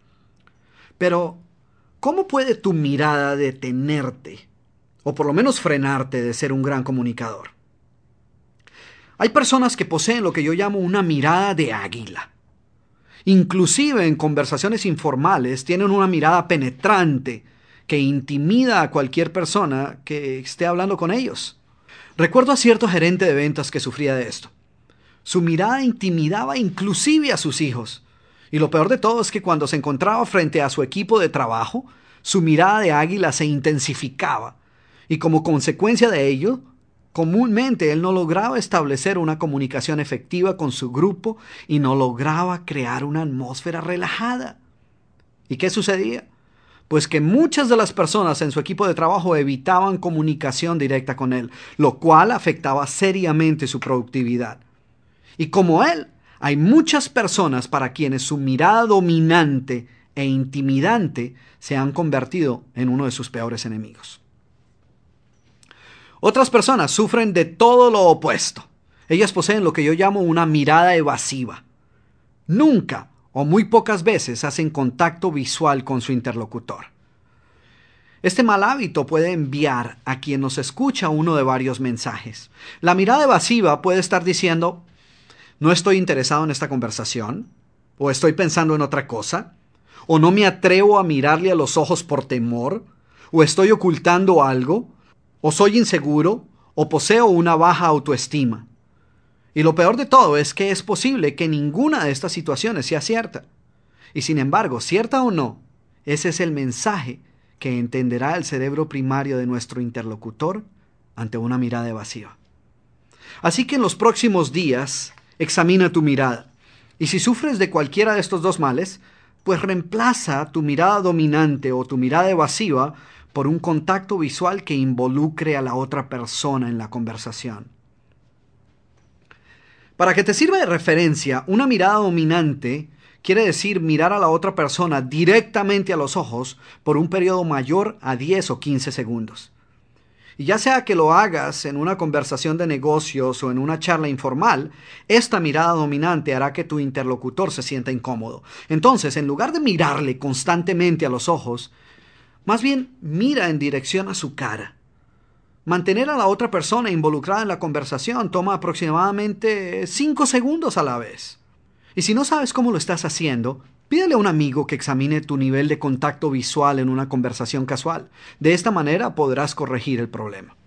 Pero, ¿cómo puede tu mirada detenerte, o por lo menos frenarte de ser un gran comunicador? Hay personas que poseen lo que yo llamo una mirada de águila. Inclusive en conversaciones informales tienen una mirada penetrante que intimida a cualquier persona que esté hablando con ellos. Recuerdo a cierto gerente de ventas que sufría de esto. Su mirada intimidaba inclusive a sus hijos. Y lo peor de todo es que cuando se encontraba frente a su equipo de trabajo, su mirada de águila se intensificaba. Y como consecuencia de ello, comúnmente él no lograba establecer una comunicación efectiva con su grupo y no lograba crear una atmósfera relajada. ¿Y qué sucedía? Pues que muchas de las personas en su equipo de trabajo evitaban comunicación directa con él, lo cual afectaba seriamente su productividad. Y como él, hay muchas personas para quienes su mirada dominante e intimidante se han convertido en uno de sus peores enemigos. Otras personas sufren de todo lo opuesto. Ellas poseen lo que yo llamo una mirada evasiva. Nunca o muy pocas veces hacen contacto visual con su interlocutor. Este mal hábito puede enviar a quien nos escucha uno de varios mensajes. La mirada evasiva puede estar diciendo: no estoy interesado en esta conversación, o estoy pensando en otra cosa, o no me atrevo a mirarle a los ojos por temor, o estoy ocultando algo, o soy inseguro, o poseo una baja autoestima. Y lo peor de todo es que es posible que ninguna de estas situaciones sea cierta. Y sin embargo, cierta o no, ese es el mensaje que entenderá el cerebro primario de nuestro interlocutor ante una mirada evasiva. Así que en los próximos días, examina tu mirada. Y si sufres de cualquiera de estos dos males, pues reemplaza tu mirada dominante o tu mirada evasiva por un contacto visual que involucre a la otra persona en la conversación. Para que te sirva de referencia, una mirada dominante quiere decir mirar a la otra persona directamente a los ojos por un periodo mayor a diez o quince segundos. Y ya sea que lo hagas en una conversación de negocios o en una charla informal, esta mirada dominante hará que tu interlocutor se sienta incómodo. Entonces, en lugar de mirarle constantemente a los ojos, más bien mira en dirección a su cara. Mantener a la otra persona involucrada en la conversación toma aproximadamente cinco segundos a la vez. Y si no sabes cómo lo estás haciendo, pídele a un amigo que examine tu nivel de contacto visual en una conversación casual. De esta manera podrás corregir el problema.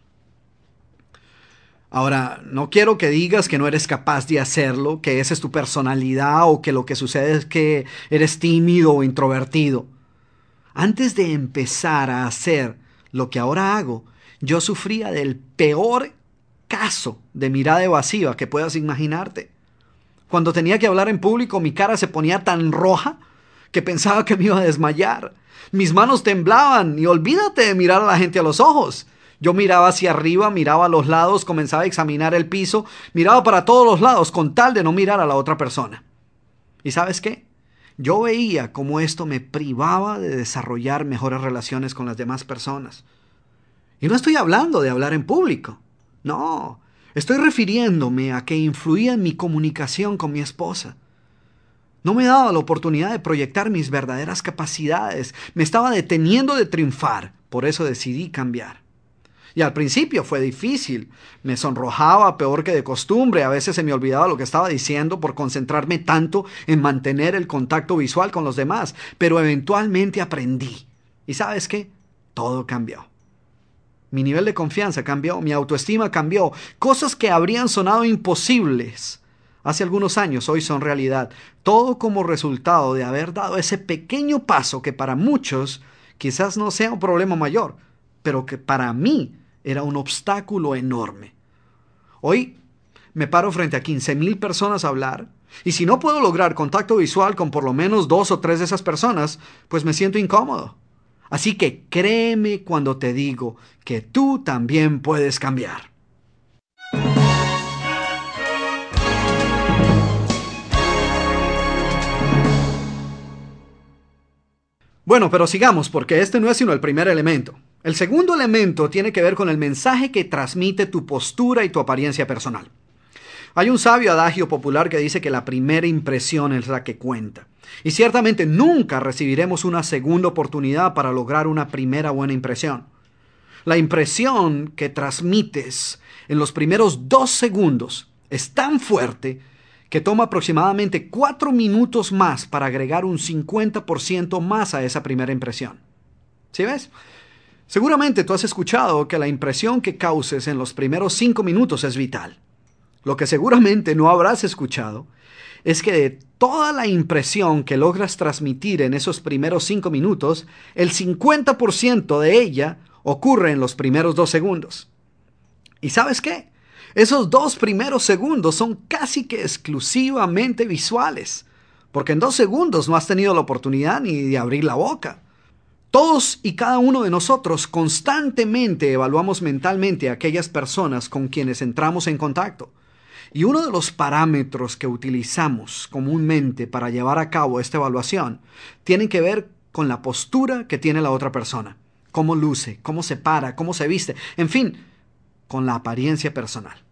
Ahora, no quiero que digas que no eres capaz de hacerlo, que esa es tu personalidad o que lo que sucede es que eres tímido o introvertido. Antes de empezar a hacer lo que ahora hago, yo sufría del peor fracaso de mirada evasiva que puedas imaginarte. Cuando tenía que hablar en público, mi cara se ponía tan roja que pensaba que me iba a desmayar. Mis manos temblaban y olvídate de mirar a la gente a los ojos. Yo miraba hacia arriba, miraba a los lados, comenzaba a examinar el piso, miraba para todos los lados con tal de no mirar a la otra persona. ¿Y sabes qué? Yo veía cómo esto me privaba de desarrollar mejores relaciones con las demás personas. Y no estoy hablando de hablar en público. No, estoy refiriéndome a que influía en mi comunicación con mi esposa. No me daba la oportunidad de proyectar mis verdaderas capacidades. Me estaba deteniendo de triunfar. Por eso decidí cambiar. Y al principio fue difícil. Me sonrojaba peor que de costumbre. A veces se me olvidaba lo que estaba diciendo por concentrarme tanto en mantener el contacto visual con los demás. Pero eventualmente aprendí. ¿Y sabes qué? Todo cambió. Mi nivel de confianza cambió. Mi autoestima cambió. Cosas que habrían sonado imposibles hace algunos años hoy son realidad. Todo como resultado de haber dado ese pequeño paso que para muchos quizás no sea un problema mayor, pero que para mí era un obstáculo enorme. Hoy me paro frente a quince mil personas a hablar, y si no puedo lograr contacto visual con por lo menos dos o tres de esas personas, pues me siento incómodo. Así que créeme cuando te digo que tú también puedes cambiar. Bueno, pero sigamos, porque este no es sino el primer elemento. El segundo elemento tiene que ver con el mensaje que transmite tu postura y tu apariencia personal. Hay un sabio adagio popular que dice que la primera impresión es la que cuenta. Y ciertamente nunca recibiremos una segunda oportunidad para lograr una primera buena impresión. La impresión que transmites en los primeros dos segundos es tan fuerte que toma aproximadamente cuatro minutos más para agregar un cincuenta por ciento más a esa primera impresión. ¿Sí ves? Seguramente tú has escuchado que la impresión que causes en los primeros cinco minutos es vital. Lo que seguramente no habrás escuchado es que de toda la impresión que logras transmitir en esos primeros cinco minutos, el cincuenta por ciento de ella ocurre en los primeros dos segundos. ¿Y sabes qué? Esos dos primeros segundos son casi que exclusivamente visuales, porque en dos segundos no has tenido la oportunidad ni de abrir la boca. Todos y cada uno de nosotros constantemente evaluamos mentalmente a aquellas personas con quienes entramos en contacto. Y uno de los parámetros que utilizamos comúnmente para llevar a cabo esta evaluación tiene que ver con la postura que tiene la otra persona. Cómo luce, cómo se para, cómo se viste, en fin, con la apariencia personal.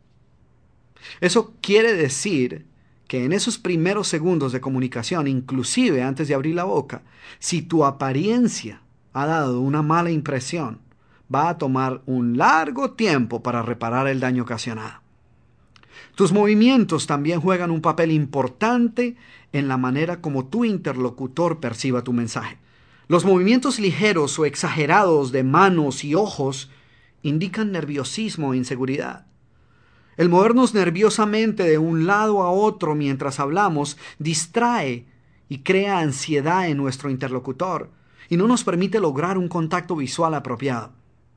Eso quiere decir que en esos primeros segundos de comunicación, inclusive antes de abrir la boca, si tu apariencia ha dado una mala impresión, va a tomar un largo tiempo para reparar el daño ocasionado. Tus movimientos también juegan un papel importante en la manera como tu interlocutor perciba tu mensaje. Los movimientos ligeros o exagerados de manos y ojos indican nerviosismo e inseguridad. El movernos nerviosamente de un lado a otro mientras hablamos distrae y crea ansiedad en nuestro interlocutor y no nos permite lograr un contacto visual apropiado.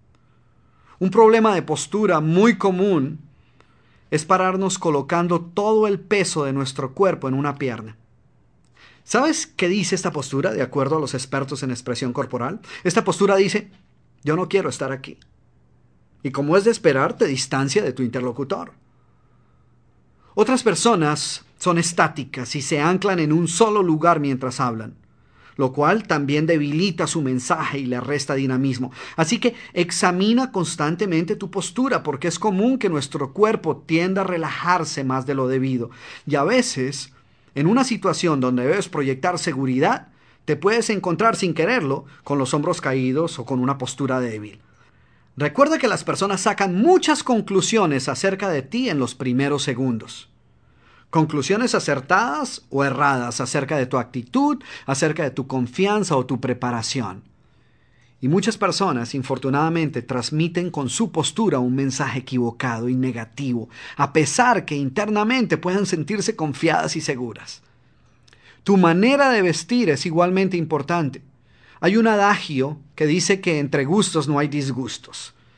Un problema de postura muy común es pararnos colocando todo el peso de nuestro cuerpo en una pierna. ¿Sabes qué dice esta postura de acuerdo a los expertos en expresión corporal? Esta postura dice, yo no quiero estar aquí. Y como es de esperar, te distancia de tu interlocutor. Otras personas son estáticas y se anclan en un solo lugar mientras hablan, lo cual también debilita su mensaje y le resta dinamismo. Así que examina constantemente tu postura, porque es común que nuestro cuerpo tienda a relajarse más de lo debido. Y a veces, en una situación donde debes proyectar seguridad, te puedes encontrar sin quererlo con los hombros caídos o con una postura débil. Recuerda que las personas sacan muchas conclusiones acerca de ti en los primeros segundos. Conclusiones acertadas o erradas acerca de tu actitud, acerca de tu confianza o tu preparación. Y muchas personas, infortunadamente, transmiten con su postura un mensaje equivocado y negativo, a pesar que internamente puedan sentirse confiadas y seguras. Tu manera de vestir es igualmente importante. Hay un adagio que dice que entre gustos no hay disgustos.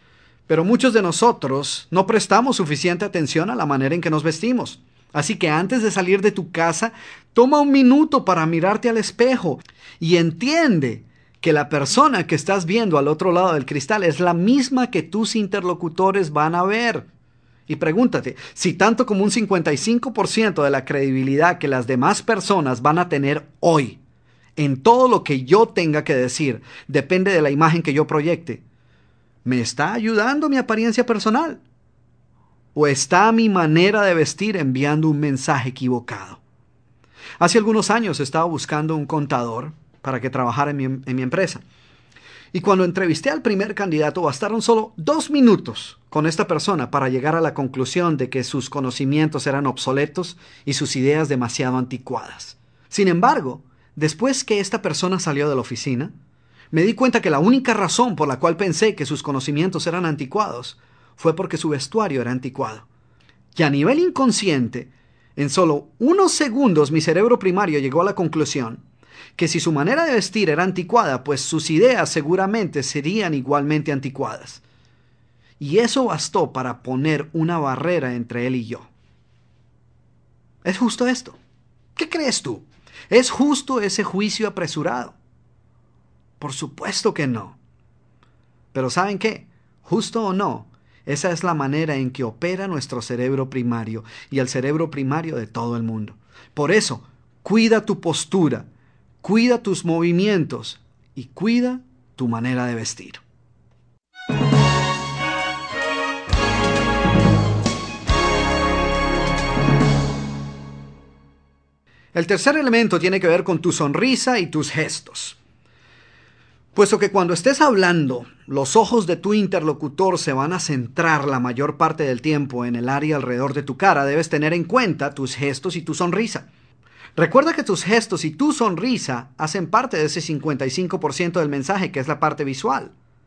Pero muchos de nosotros no prestamos suficiente atención a la manera en que nos vestimos. Así que antes de salir de tu casa, toma un minuto para mirarte al espejo y entiende que la persona que estás viendo al otro lado del cristal es la misma que tus interlocutores van a ver. Y pregúntate, si tanto como un cincuenta y cinco por ciento de la credibilidad que las demás personas van a tener hoy en todo lo que yo tenga que decir depende de la imagen que yo proyecte, ¿me está ayudando mi apariencia personal? ¿O está mi manera de vestir enviando un mensaje equivocado? Hace algunos años estaba buscando un contador para que trabajara en mi, en mi empresa. Y cuando entrevisté al primer candidato, bastaron solo dos minutos con esta persona para llegar a la conclusión de que sus conocimientos eran obsoletos y sus ideas demasiado anticuadas. Sin embargo, después que esta persona salió de la oficina, me di cuenta que la única razón por la cual pensé que sus conocimientos eran anticuados fue porque su vestuario era anticuado. Y a nivel inconsciente, en solo unos segundos mi cerebro primario llegó a la conclusión que si su manera de vestir era anticuada, pues sus ideas seguramente serían igualmente anticuadas. Y eso bastó para poner una barrera entre él y yo. ¿Es justo esto? ¿Qué crees tú? ¿Es justo ese juicio apresurado? Por supuesto que no. Pero ¿saben qué? Justo o no, esa es la manera en que opera nuestro cerebro primario y el cerebro primario de todo el mundo. Por eso, cuida tu postura, cuida tus movimientos y cuida tu manera de vestir. El tercer elemento tiene que ver con tu sonrisa y tus gestos. Puesto que cuando estés hablando, los ojos de tu interlocutor se van a centrar la mayor parte del tiempo en el área alrededor de tu cara, debes tener en cuenta tus gestos y tu sonrisa. Recuerda que tus gestos y tu sonrisa hacen parte de ese cincuenta y cinco por ciento del mensaje, que es la parte visual.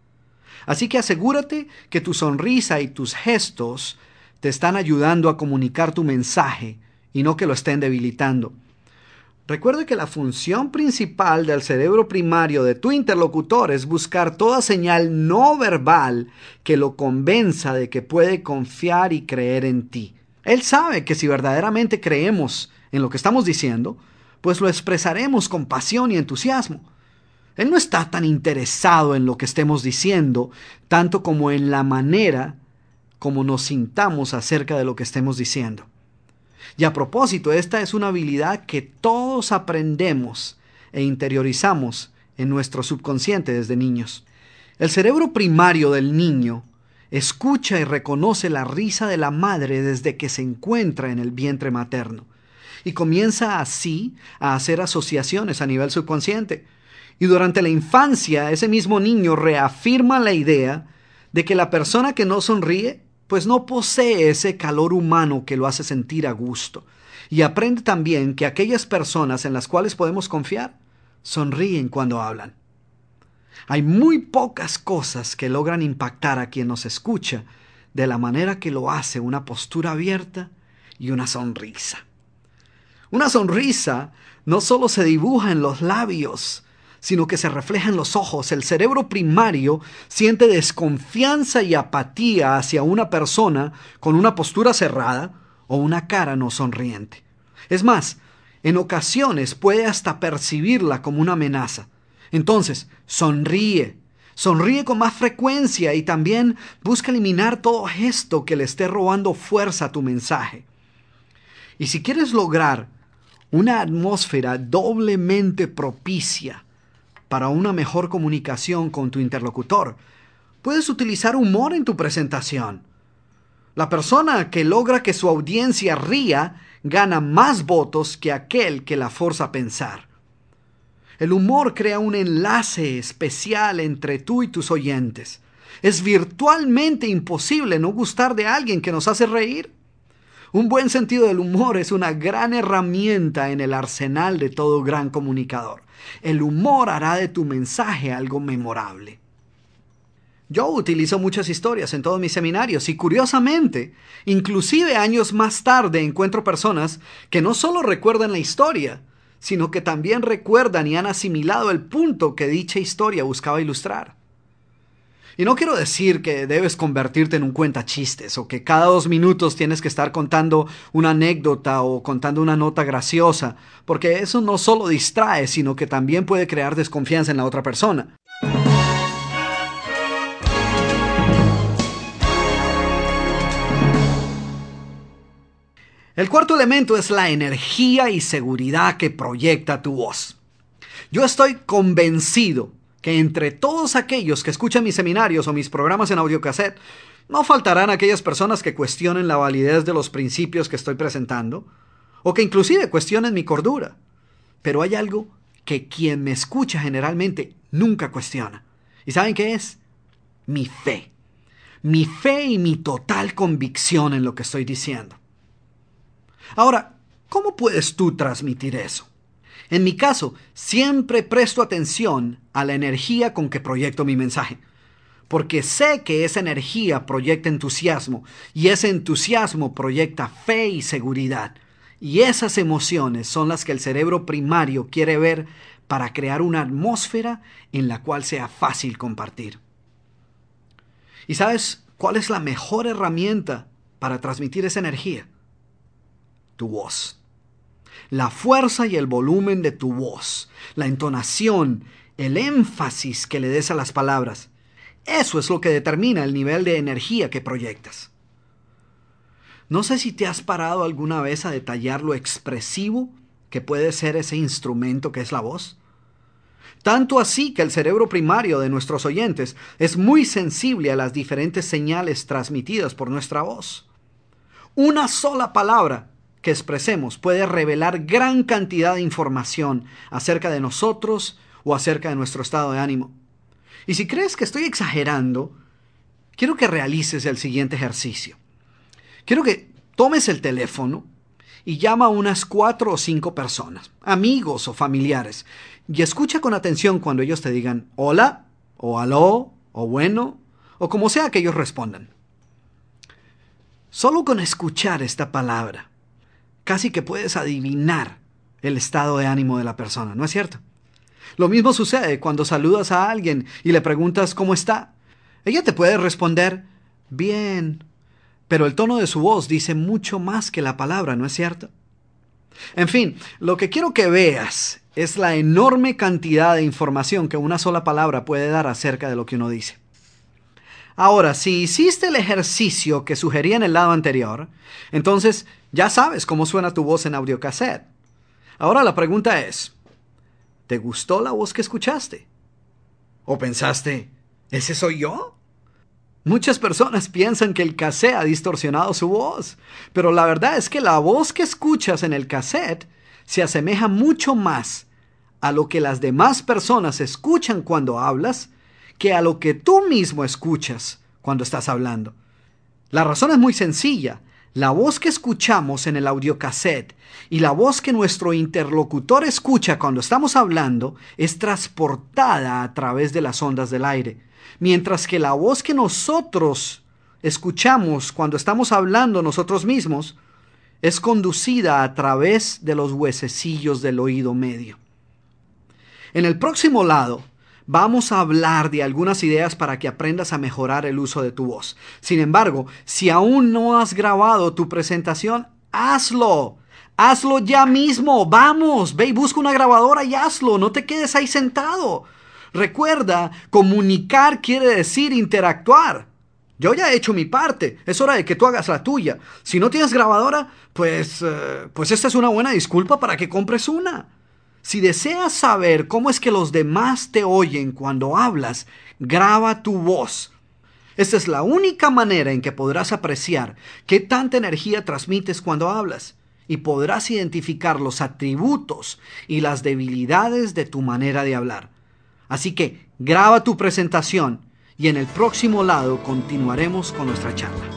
Así que asegúrate que tu sonrisa y tus gestos te están ayudando a comunicar tu mensaje y no que lo estén debilitando. Recuerda que la función principal del cerebro primario de tu interlocutor es buscar toda señal no verbal que lo convenza de que puede confiar y creer en ti. Él sabe que si verdaderamente creemos en lo que estamos diciendo, pues lo expresaremos con pasión y entusiasmo. Él no está tan interesado en lo que estemos diciendo, tanto como en la manera como nos sintamos acerca de lo que estemos diciendo. Y a propósito, esta es una habilidad que todos aprendemos e interiorizamos en nuestro subconsciente desde niños. El cerebro primario del niño escucha y reconoce la risa de la madre desde que se encuentra en el vientre materno y comienza así a hacer asociaciones a nivel subconsciente. Y durante la infancia, ese mismo niño reafirma la idea de que la persona que no sonríe pues no posee ese calor humano que lo hace sentir a gusto. Y aprende también que aquellas personas en las cuales podemos confiar sonríen cuando hablan. Hay muy pocas cosas que logran impactar a quien nos escucha de la manera que lo hace una postura abierta y una sonrisa. Una sonrisa no solo se dibuja en los labios, sino que se refleja en los ojos. El cerebro primario siente desconfianza y apatía hacia una persona con una postura cerrada o una cara no sonriente. Es más, en ocasiones puede hasta percibirla como una amenaza. Entonces, sonríe. Sonríe con más frecuencia y también busca eliminar todo gesto que le esté robando fuerza a tu mensaje. Y si quieres lograr una atmósfera doblemente propicia para una mejor comunicación con tu interlocutor, puedes utilizar humor en tu presentación. La persona que logra que su audiencia ría gana más votos que aquel que la forza a pensar. El humor crea un enlace especial entre tú y tus oyentes. Es virtualmente imposible no gustar de alguien que nos hace reír. Un buen sentido del humor es una gran herramienta en el arsenal de todo gran comunicador. El humor hará de tu mensaje algo memorable. Yo utilizo muchas historias en todos mis seminarios y curiosamente, inclusive años más tarde encuentro personas que no solo recuerdan la historia, sino que también recuerdan y han asimilado el punto que dicha historia buscaba ilustrar. Y no quiero decir que debes convertirte en un cuentachistes o que cada dos minutos tienes que estar contando una anécdota o contando una nota graciosa, porque eso no solo distrae, sino que también puede crear desconfianza en la otra persona. El cuarto elemento es la energía y seguridad que proyecta tu voz. Yo estoy convencido que entre todos aquellos que escuchan mis seminarios o mis programas en audiocassette, no faltarán aquellas personas que cuestionen la validez de los principios que estoy presentando, o que inclusive cuestionen mi cordura. Pero hay algo que quien me escucha generalmente nunca cuestiona. ¿Y saben qué es? Mi fe. Mi fe y mi total convicción en lo que estoy diciendo. Ahora, ¿cómo puedes tú transmitir eso? En mi caso, siempre presto atención a la energía con que proyecto mi mensaje, porque sé que esa energía proyecta entusiasmo y ese entusiasmo proyecta fe y seguridad. Y esas emociones son las que el cerebro primario quiere ver para crear una atmósfera en la cual sea fácil compartir. ¿Y sabes cuál es la mejor herramienta para transmitir esa energía? Tu voz. La fuerza y el volumen de tu voz, la entonación, el énfasis que le des a las palabras. Eso es lo que determina el nivel de energía que proyectas. No sé si te has parado alguna vez a detallar lo expresivo que puede ser ese instrumento que es la voz. Tanto así que el cerebro primario de nuestros oyentes es muy sensible a las diferentes señales transmitidas por nuestra voz. Una sola palabra que expresemos puede revelar gran cantidad de información acerca de nosotros o acerca de nuestro estado de ánimo. Y si crees que estoy exagerando, quiero que realices el siguiente ejercicio. Quiero que tomes el teléfono y llama a unas cuatro o cinco personas, amigos o familiares, y escucha con atención cuando ellos te digan hola, o aló, o bueno, o como sea que ellos respondan. Solo con escuchar esta palabra, casi que puedes adivinar el estado de ánimo de la persona, ¿no es cierto? Lo mismo sucede cuando saludas a alguien y le preguntas cómo está. Ella te puede responder, bien, pero el tono de su voz dice mucho más que la palabra, ¿no es cierto? En fin, lo que quiero que veas es la enorme cantidad de información que una sola palabra puede dar acerca de lo que uno dice. Ahora, si hiciste el ejercicio que sugerí en el lado anterior, entonces ya sabes cómo suena tu voz en audiocassette. Ahora la pregunta es, ¿te gustó la voz que escuchaste? ¿O pensaste, ¿ese soy yo? Muchas personas piensan que el cassette ha distorsionado su voz, pero la verdad es que la voz que escuchas en el cassette se asemeja mucho más a lo que las demás personas escuchan cuando hablas que a lo que tú mismo escuchas cuando estás hablando. La razón es muy sencilla. La voz que escuchamos en el audiocassette y la voz que nuestro interlocutor escucha cuando estamos hablando es transportada a través de las ondas del aire, mientras que la voz que nosotros escuchamos cuando estamos hablando nosotros mismos es conducida a través de los huesecillos del oído medio. En el próximo lado, vamos a hablar de algunas ideas para que aprendas a mejorar el uso de tu voz. Sin embargo, si aún no has grabado tu presentación, hazlo. Hazlo ya mismo. Vamos, ve y busca una grabadora y hazlo. No te quedes ahí sentado. Recuerda, comunicar quiere decir interactuar. Yo ya he hecho mi parte. Es hora de que tú hagas la tuya. Si no tienes grabadora, pues, uh, pues esta es una buena disculpa para que compres una. Si deseas saber cómo es que los demás te oyen cuando hablas, graba tu voz. Esta es la única manera en que podrás apreciar qué tanta energía transmites cuando hablas y podrás identificar los atributos y las debilidades de tu manera de hablar. Así que graba tu presentación y en el próximo lado continuaremos con nuestra charla.